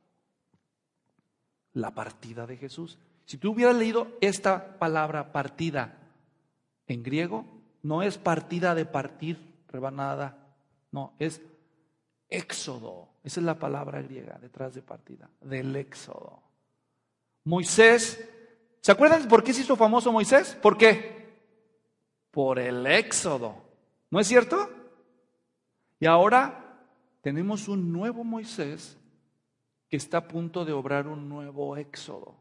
La partida de Jesús. Si tú hubieras leído esta palabra partida en griego, no es partida de partir, rebanada, no, es éxodo. Esa es la palabra griega detrás de partida, del éxodo. Moisés, ¿se acuerdan por qué se hizo famoso Moisés? ¿Por qué? Por el éxodo, ¿no es cierto? Y ahora tenemos un nuevo Moisés que está a punto de obrar un nuevo éxodo.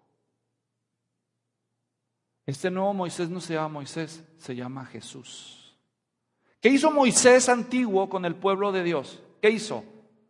Este nuevo Moisés no se llama Moisés, se llama Jesús. ¿Qué hizo Moisés antiguo con el pueblo de Dios? ¿Qué hizo?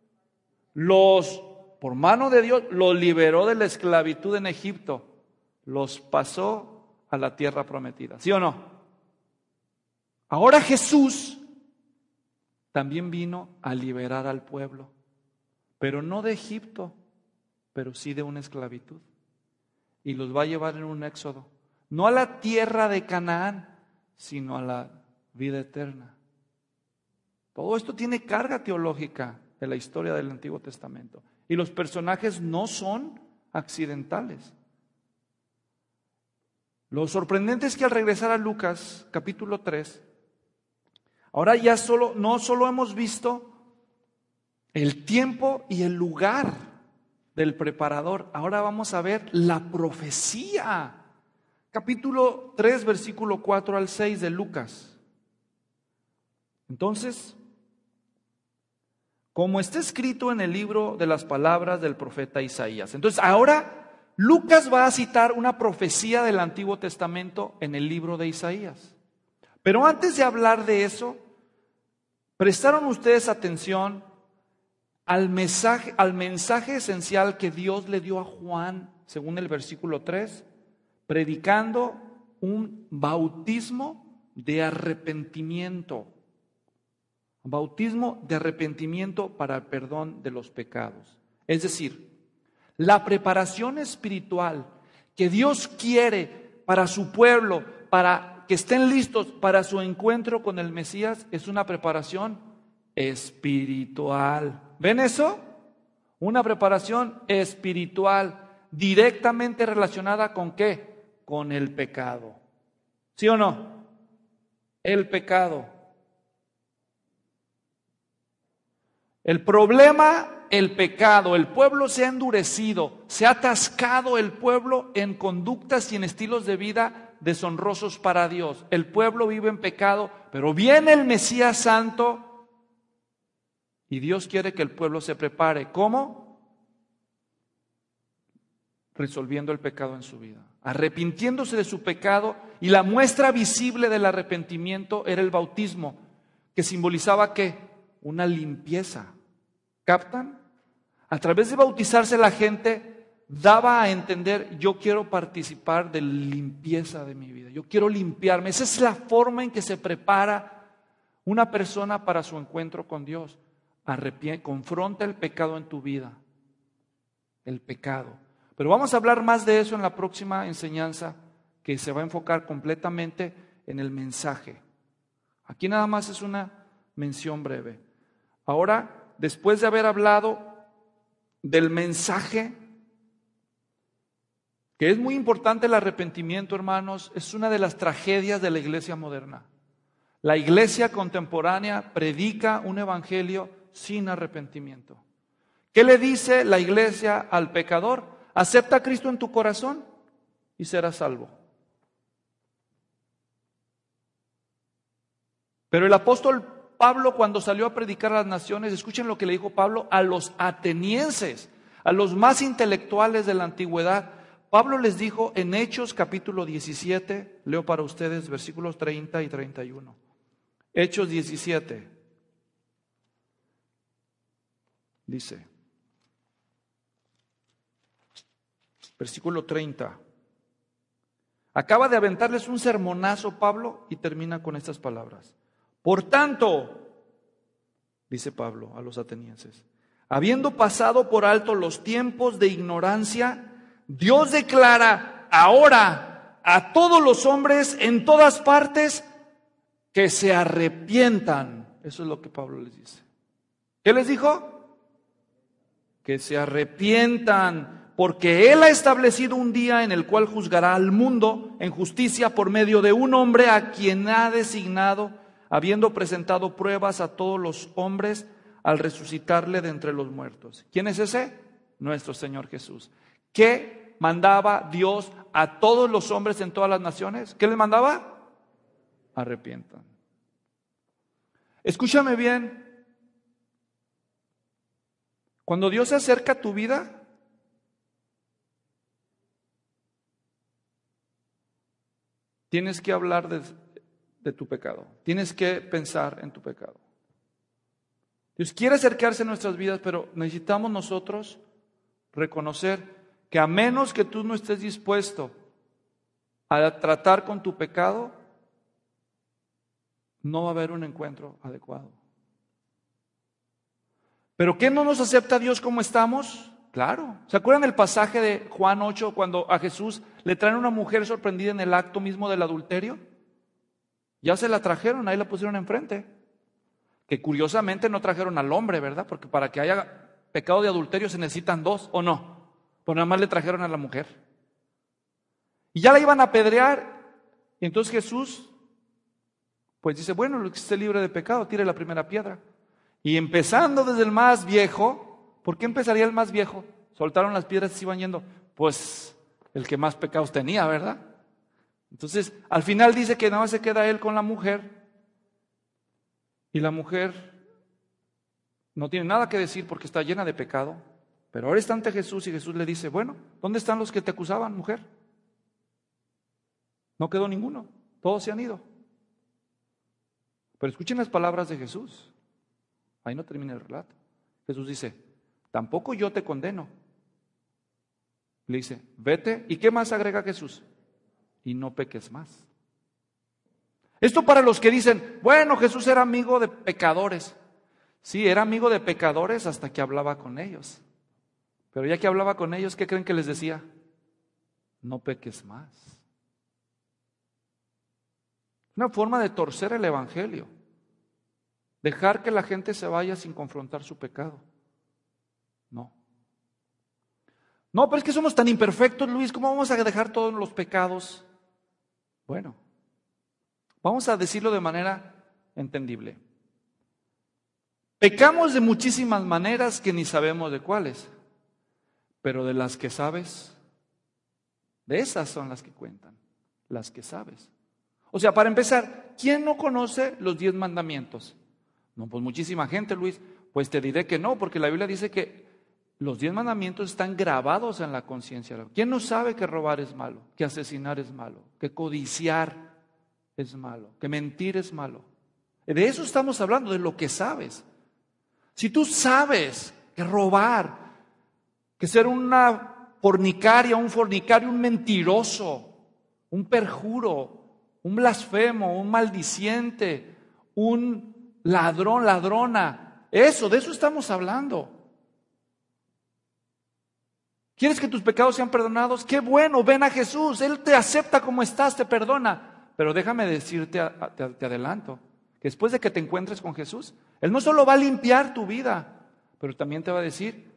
Por mano de Dios, los liberó de la esclavitud en Egipto, los pasó a la tierra prometida. ¿Sí o no? Ahora Jesús también vino a liberar al pueblo, pero no de Egipto, pero sí de una esclavitud. Y los va a llevar en un éxodo, no a la tierra de Canaán, sino a la vida eterna. Todo esto tiene carga teológica de la historia del Antiguo Testamento. Y los personajes no son accidentales. Lo sorprendente es que al regresar a Lucas, capítulo 3, ahora ya no solo hemos visto el tiempo y el lugar del preparador, ahora vamos a ver la profecía. Capítulo 3, versículo 4 al 6 de Lucas. Entonces, como está escrito en el libro de las palabras del profeta Isaías. Entonces, ahora Lucas va a citar una profecía del Antiguo Testamento en el libro de Isaías. Pero antes de hablar de eso, ¿prestaron ustedes atención al mensaje esencial que Dios le dio a Juan, según el versículo 3, predicando un bautismo de arrepentimiento? Bautismo de arrepentimiento para el perdón de los pecados. Es decir, la preparación espiritual que Dios quiere para su pueblo, para que estén listos para su encuentro con el Mesías, es una preparación espiritual. ¿Ven eso? Una preparación espiritual directamente relacionada ¿con qué? Con el pecado. ¿Sí o no? El pecado. El problema, el pecado. El pueblo se ha endurecido, se ha atascado el pueblo en conductas y en estilos de vida deshonrosos para Dios. El pueblo vive en pecado, pero viene el Mesías Santo y Dios quiere que el pueblo se prepare. ¿Cómo? Resolviendo el pecado en su vida, arrepintiéndose de su pecado, y la muestra visible del arrepentimiento era el bautismo, que simbolizaba ¿qué? Una limpieza. ¿Captan? A través de bautizarse la gente daba a entender, yo quiero participar de la limpieza de mi vida, yo quiero limpiarme. Esa es la forma en que se prepara una persona para su encuentro con Dios. Confronta el pecado en tu vida, el pecado. Pero vamos a hablar más de eso en la próxima enseñanza, que se va a enfocar completamente en el mensaje. Aquí nada más es una mención breve. Ahora, después de haber hablado del mensaje, que es muy importante, el arrepentimiento, hermanos, es una de las tragedias de la iglesia moderna. La iglesia contemporánea predica un evangelio sin arrepentimiento. ¿Qué le dice la iglesia al pecador? Acepta a Cristo en tu corazón y serás salvo. Pero el apóstol Pablo, cuando salió a predicar a las naciones, escuchen lo que le dijo Pablo a los atenienses, a los más intelectuales de la antigüedad. Pablo les dijo en Hechos capítulo 17, leo para ustedes versículos 30 y 31. Hechos 17. Dice, versículo 30. Acaba de aventarles un sermonazo Pablo y termina con estas palabras. Por tanto, dice Pablo a los atenienses, habiendo pasado por alto los tiempos de ignorancia, Dios declara ahora a todos los hombres en todas partes que se arrepientan. Eso es lo que Pablo les dice. ¿Qué les dijo? Que se arrepientan, porque Él ha establecido un día en el cual juzgará al mundo en justicia por medio de un hombre a quien ha designado, habiendo presentado pruebas a todos los hombres al resucitarle de entre los muertos. ¿Quién es ese? Nuestro Señor Jesús. ¿Qué mandaba Dios a todos los hombres en todas las naciones? ¿Qué les mandaba? Arrepientan. Escúchame bien. Cuando Dios se acerca a tu vida, tienes que hablar de tu pecado. Tienes que pensar en tu pecado. Dios quiere acercarse a nuestras vidas, pero necesitamos nosotros reconocer que a menos que tú no estés dispuesto a tratar con tu pecado, no va a haber un encuentro adecuado. ¿Pero qué no nos acepta Dios como estamos? Claro. ¿Se acuerdan del pasaje de Juan 8 cuando a Jesús le traen una mujer sorprendida en el acto mismo del adulterio? Ya se la trajeron, ahí la pusieron enfrente. Que curiosamente no trajeron al hombre, ¿verdad? Porque para que haya pecado de adulterio se necesitan dos, ¿o no? Pues nada más le trajeron a la mujer. Y ya la iban a apedrear. Y entonces Jesús, pues dice, bueno, el que esté libre de pecado, tire la primera piedra. Y empezando desde el más viejo, ¿por qué empezaría el más viejo? Soltaron las piedras y se iban yendo. Pues el que más pecados tenía, ¿verdad? Entonces, al final dice que nada más se queda él con la mujer. Y la mujer no tiene nada que decir porque está llena de pecado. Pero ahora está ante Jesús y Jesús le dice, bueno, ¿dónde están los que te acusaban, mujer? No quedó ninguno, todos se han ido. Pero escuchen las palabras de Jesús. Ahí no termina el relato. Jesús dice, tampoco yo te condeno. Le dice, vete. ¿Y qué más agrega Jesús? Y no peques más. Esto para los que dicen, bueno, Jesús era amigo de pecadores. Sí, era amigo de pecadores hasta que hablaba con ellos. Pero ya que hablaba con ellos, ¿qué creen que les decía? No peques más. Una forma de torcer el evangelio. Dejar que la gente se vaya sin confrontar su pecado. No. No, pero es que somos tan imperfectos, Luis, ¿cómo vamos a dejar todos los pecados? Bueno, vamos a decirlo de manera entendible. Pecamos de muchísimas maneras que ni sabemos de cuáles, pero de las que sabes, de esas son las que cuentan, las que sabes. O sea, para empezar, ¿quién no conoce los 10 mandamientos? No, pues muchísima gente, Luis. Pues te diré que no, porque la Biblia dice que los 10 mandamientos están grabados en la conciencia. ¿Quién no sabe que robar es malo, que asesinar es malo, que codiciar es malo, que mentir es malo? De eso estamos hablando, de lo que sabes. Si tú sabes que robar, que ser una fornicaria, un fornicario, un mentiroso, un perjuro, un blasfemo, un maldiciente, un ladrón, ladrona, de eso estamos hablando. ¿Quieres que tus pecados sean perdonados? ¡Qué bueno! Ven a Jesús, Él te acepta como estás, te perdona. Pero déjame decirte, te adelanto, que después de que te encuentres con Jesús, Él no solo va a limpiar tu vida, pero también te va a decir,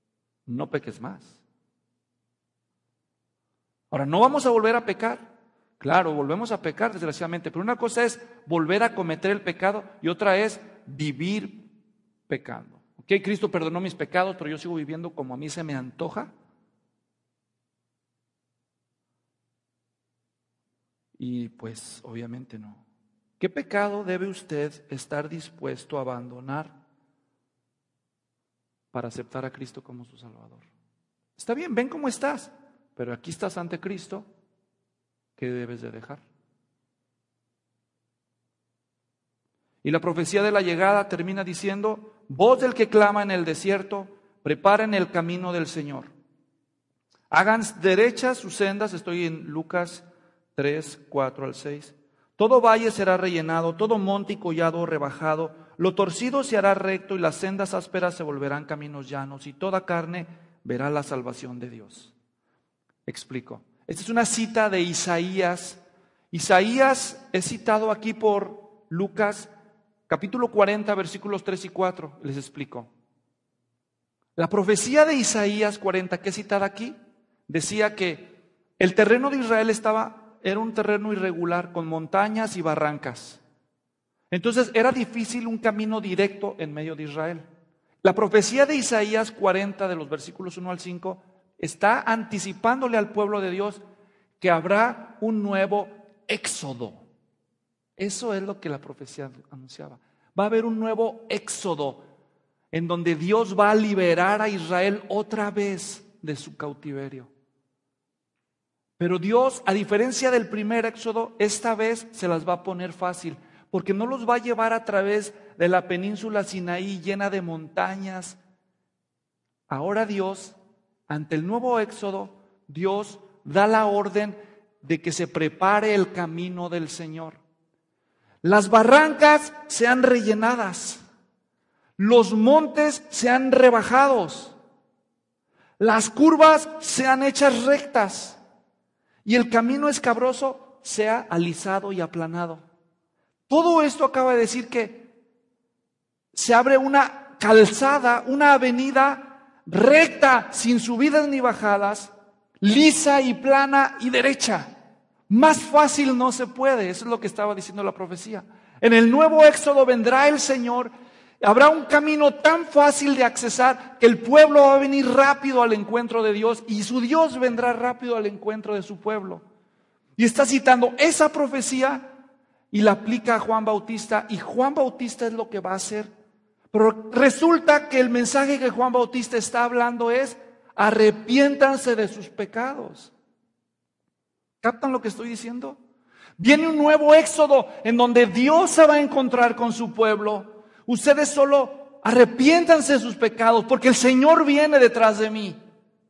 no peques más. Ahora, no vamos a volver a pecar, Claro, volvemos a pecar desgraciadamente, pero una cosa es volver a cometer el pecado y otra es vivir pecando. Ok, Cristo perdonó mis pecados, pero yo sigo viviendo como a mí se me antoja. Y pues obviamente no. ¿Qué pecado debe usted estar dispuesto a abandonar para aceptar a Cristo como su Salvador? Está bien, ven cómo estás, pero aquí estás ante Cristo. ¿Qué debes de dejar? Y la profecía de la llegada termina diciendo: voz del que clama en el desierto, preparen el camino del Señor. Hagan derechas sus sendas. Estoy en Lucas 3, 4 al 6. Todo valle será rellenado, todo monte y collado rebajado, lo torcido se hará recto y las sendas ásperas se volverán caminos llanos y toda carne verá la salvación de Dios. Explico. Esta es una cita de Isaías. Isaías es citado aquí por Lucas, capítulo 40, versículos 3 y 4. Les explico. La profecía de Isaías 40, que es citada aquí, decía que el terreno de Israel era un terreno irregular, con montañas y barrancas. Entonces era difícil un camino directo en medio de Israel. La profecía de Isaías 40, de los versículos 1 al 5, está anticipándole al pueblo de Dios que habrá un nuevo éxodo. Eso es lo que la profecía anunciaba. Va a haber un nuevo éxodo en donde Dios va a liberar a Israel otra vez de su cautiverio. Pero Dios, a diferencia del primer éxodo, esta vez se las va a poner fácil, porque no los va a llevar a través de la península Sinaí llena de montañas. Ahora Dios, ante el nuevo éxodo, Dios da la orden de que se prepare el camino del Señor. Las barrancas sean rellenadas, los montes sean rebajados, las curvas sean hechas rectas y el camino escabroso sea alisado y aplanado. Todo esto acaba de decir que se abre una calzada, una avenida recta, sin subidas ni bajadas, lisa y plana y derecha. Más fácil no se puede. Eso es lo que estaba diciendo la profecía. En el nuevo éxodo vendrá el Señor. Habrá un camino tan fácil de accesar que el pueblo va a venir rápido al encuentro de Dios y su Dios vendrá rápido al encuentro de su pueblo. Y está citando esa profecía y la aplica a Juan Bautista, y Juan Bautista es lo que va a hacer. Pero resulta que el mensaje que Juan Bautista está hablando es: arrepiéntanse de sus pecados. ¿Captan lo que estoy diciendo? Viene un nuevo éxodo en donde Dios se va a encontrar con su pueblo. Ustedes solo arrepiéntanse de sus pecados, porque el Señor viene detrás de mí.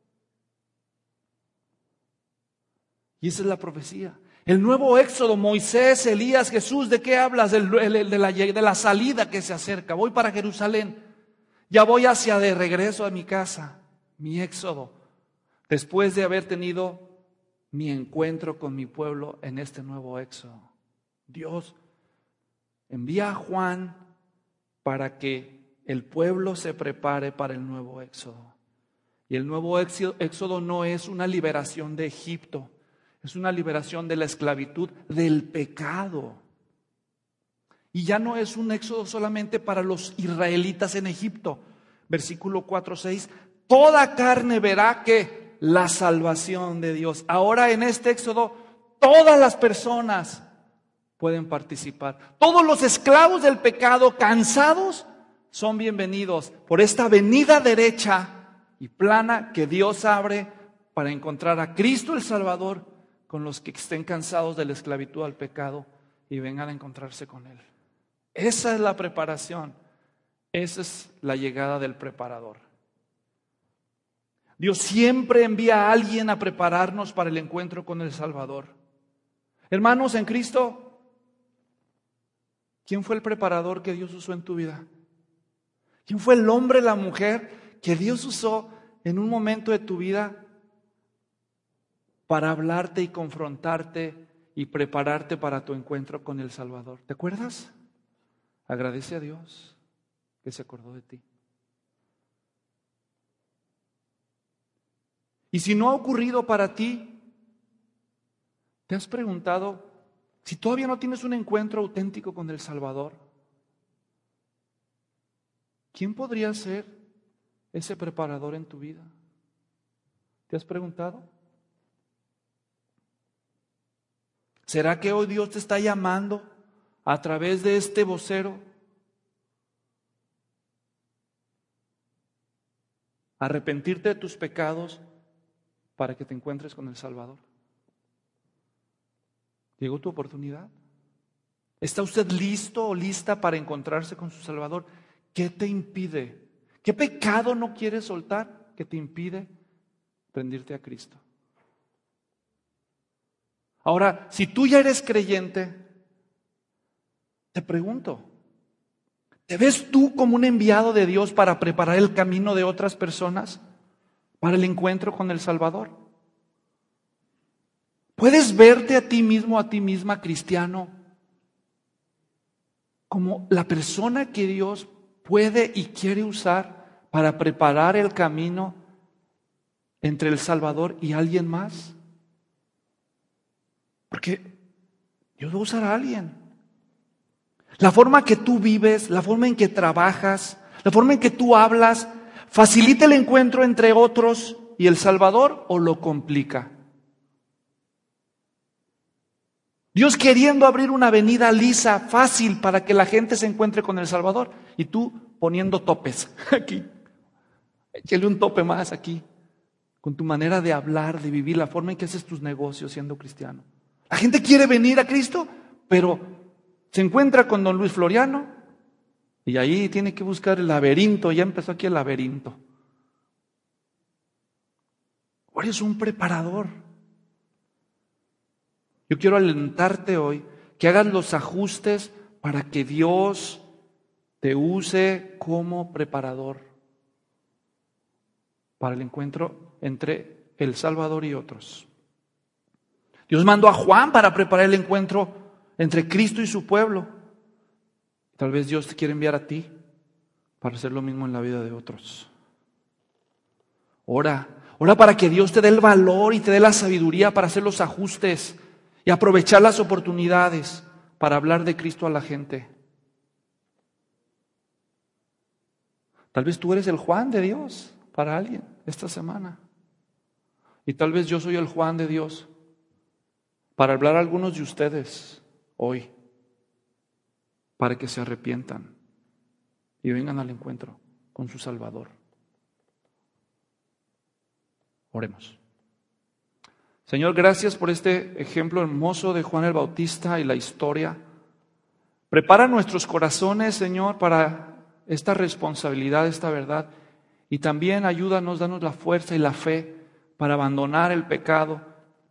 Y esa es la profecía. El nuevo éxodo, Moisés, Elías, Jesús, ¿de qué hablas? De la salida que se acerca. Voy para Jerusalén. Ya voy hacia de regreso a mi casa. Mi éxodo. Después de haber tenido mi encuentro con mi pueblo en este nuevo éxodo. Dios envía a Juan para que el pueblo se prepare para el nuevo éxodo. Y el nuevo éxodo no es una liberación de Egipto. Es una liberación de la esclavitud, del pecado. Y ya no es un éxodo solamente para los israelitas en Egipto. Versículo 4-6, toda carne verá que la salvación de Dios. Ahora en este éxodo, todas las personas pueden participar. Todos los esclavos del pecado, cansados, son bienvenidos por esta avenida derecha y plana que Dios abre para encontrar a Cristo el Salvador con los que estén cansados de la esclavitud al pecado y vengan a encontrarse con Él. Esa es la preparación. Esa es la llegada del preparador. Dios siempre envía a alguien a prepararnos para el encuentro con el Salvador. Hermanos en Cristo, ¿quién fue el preparador que Dios usó en tu vida? ¿Quién fue el hombre, la mujer que Dios usó en un momento de tu vida para hablarte y confrontarte y prepararte para tu encuentro con el Salvador? ¿Te acuerdas? Agradece a Dios que se acordó de ti. Y si no ha ocurrido para ti, ¿Te has preguntado si todavía no tienes un encuentro auténtico con el Salvador? ¿Quién podría ser ese preparador en tu vida? ¿Te has preguntado? ¿Será que hoy Dios te está llamando a través de este vocero a arrepentirte de tus pecados para que te encuentres con el Salvador? ¿Llegó tu oportunidad? ¿Está usted listo o lista para encontrarse con su Salvador? ¿Qué te impide? ¿Qué pecado no quieres soltar que te impide rendirte a Cristo? Ahora, si tú ya eres creyente, te pregunto, ¿te ves tú como un enviado de Dios para preparar el camino de otras personas para el encuentro con el Salvador? ¿Puedes verte a ti mismo, a ti misma, cristiano, como la persona que Dios puede y quiere usar para preparar el camino entre el Salvador y alguien más? Porque Dios va a usar a alguien. La forma que tú vives, la forma en que trabajas, la forma en que tú hablas, ¿facilita el encuentro entre otros y el Salvador o lo complica? Dios queriendo abrir una avenida lisa, fácil, para que la gente se encuentre con el Salvador, y tú poniendo topes aquí. Échale un tope más aquí, con tu manera de hablar, de vivir, la forma en que haces tus negocios siendo cristiano. La gente quiere venir a Cristo, pero se encuentra con don Luis Floriano y ahí tiene que buscar el laberinto. Ya empezó aquí el laberinto. Ahora es un preparador. Yo quiero alentarte hoy que hagas los ajustes para que Dios te use como preparador para el encuentro entre el Salvador y otros. Dios mandó a Juan para preparar el encuentro entre Cristo y su pueblo. Tal vez Dios te quiere enviar a ti para hacer lo mismo en la vida de otros. Ora para que Dios te dé el valor y te dé la sabiduría para hacer los ajustes y aprovechar las oportunidades para hablar de Cristo a la gente. Tal vez tú eres el Juan de Dios para alguien esta semana. Y tal vez yo soy el Juan de Dios para hablar a algunos de ustedes hoy, para que se arrepientan y vengan al encuentro con su Salvador. Oremos. Señor, gracias por este ejemplo hermoso de Juan el Bautista y la historia. Prepara nuestros corazones, Señor, para esta responsabilidad, esta verdad. Y también ayúdanos, danos la fuerza y la fe para abandonar el pecado.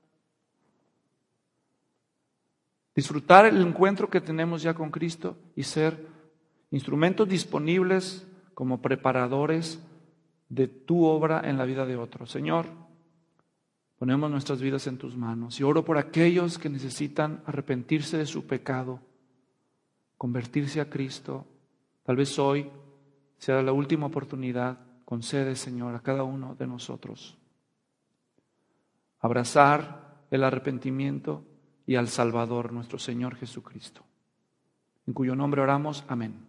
Disfrutar el encuentro que tenemos ya con Cristo y ser instrumentos disponibles como preparadores de tu obra en la vida de otros. Señor, ponemos nuestras vidas en tus manos y oro por aquellos que necesitan arrepentirse de su pecado, convertirse a Cristo. Tal vez hoy sea la última oportunidad. Concede, Señor, a cada uno de nosotros abrazar el arrepentimiento y al Salvador, nuestro Señor Jesucristo, en cuyo nombre oramos. Amén.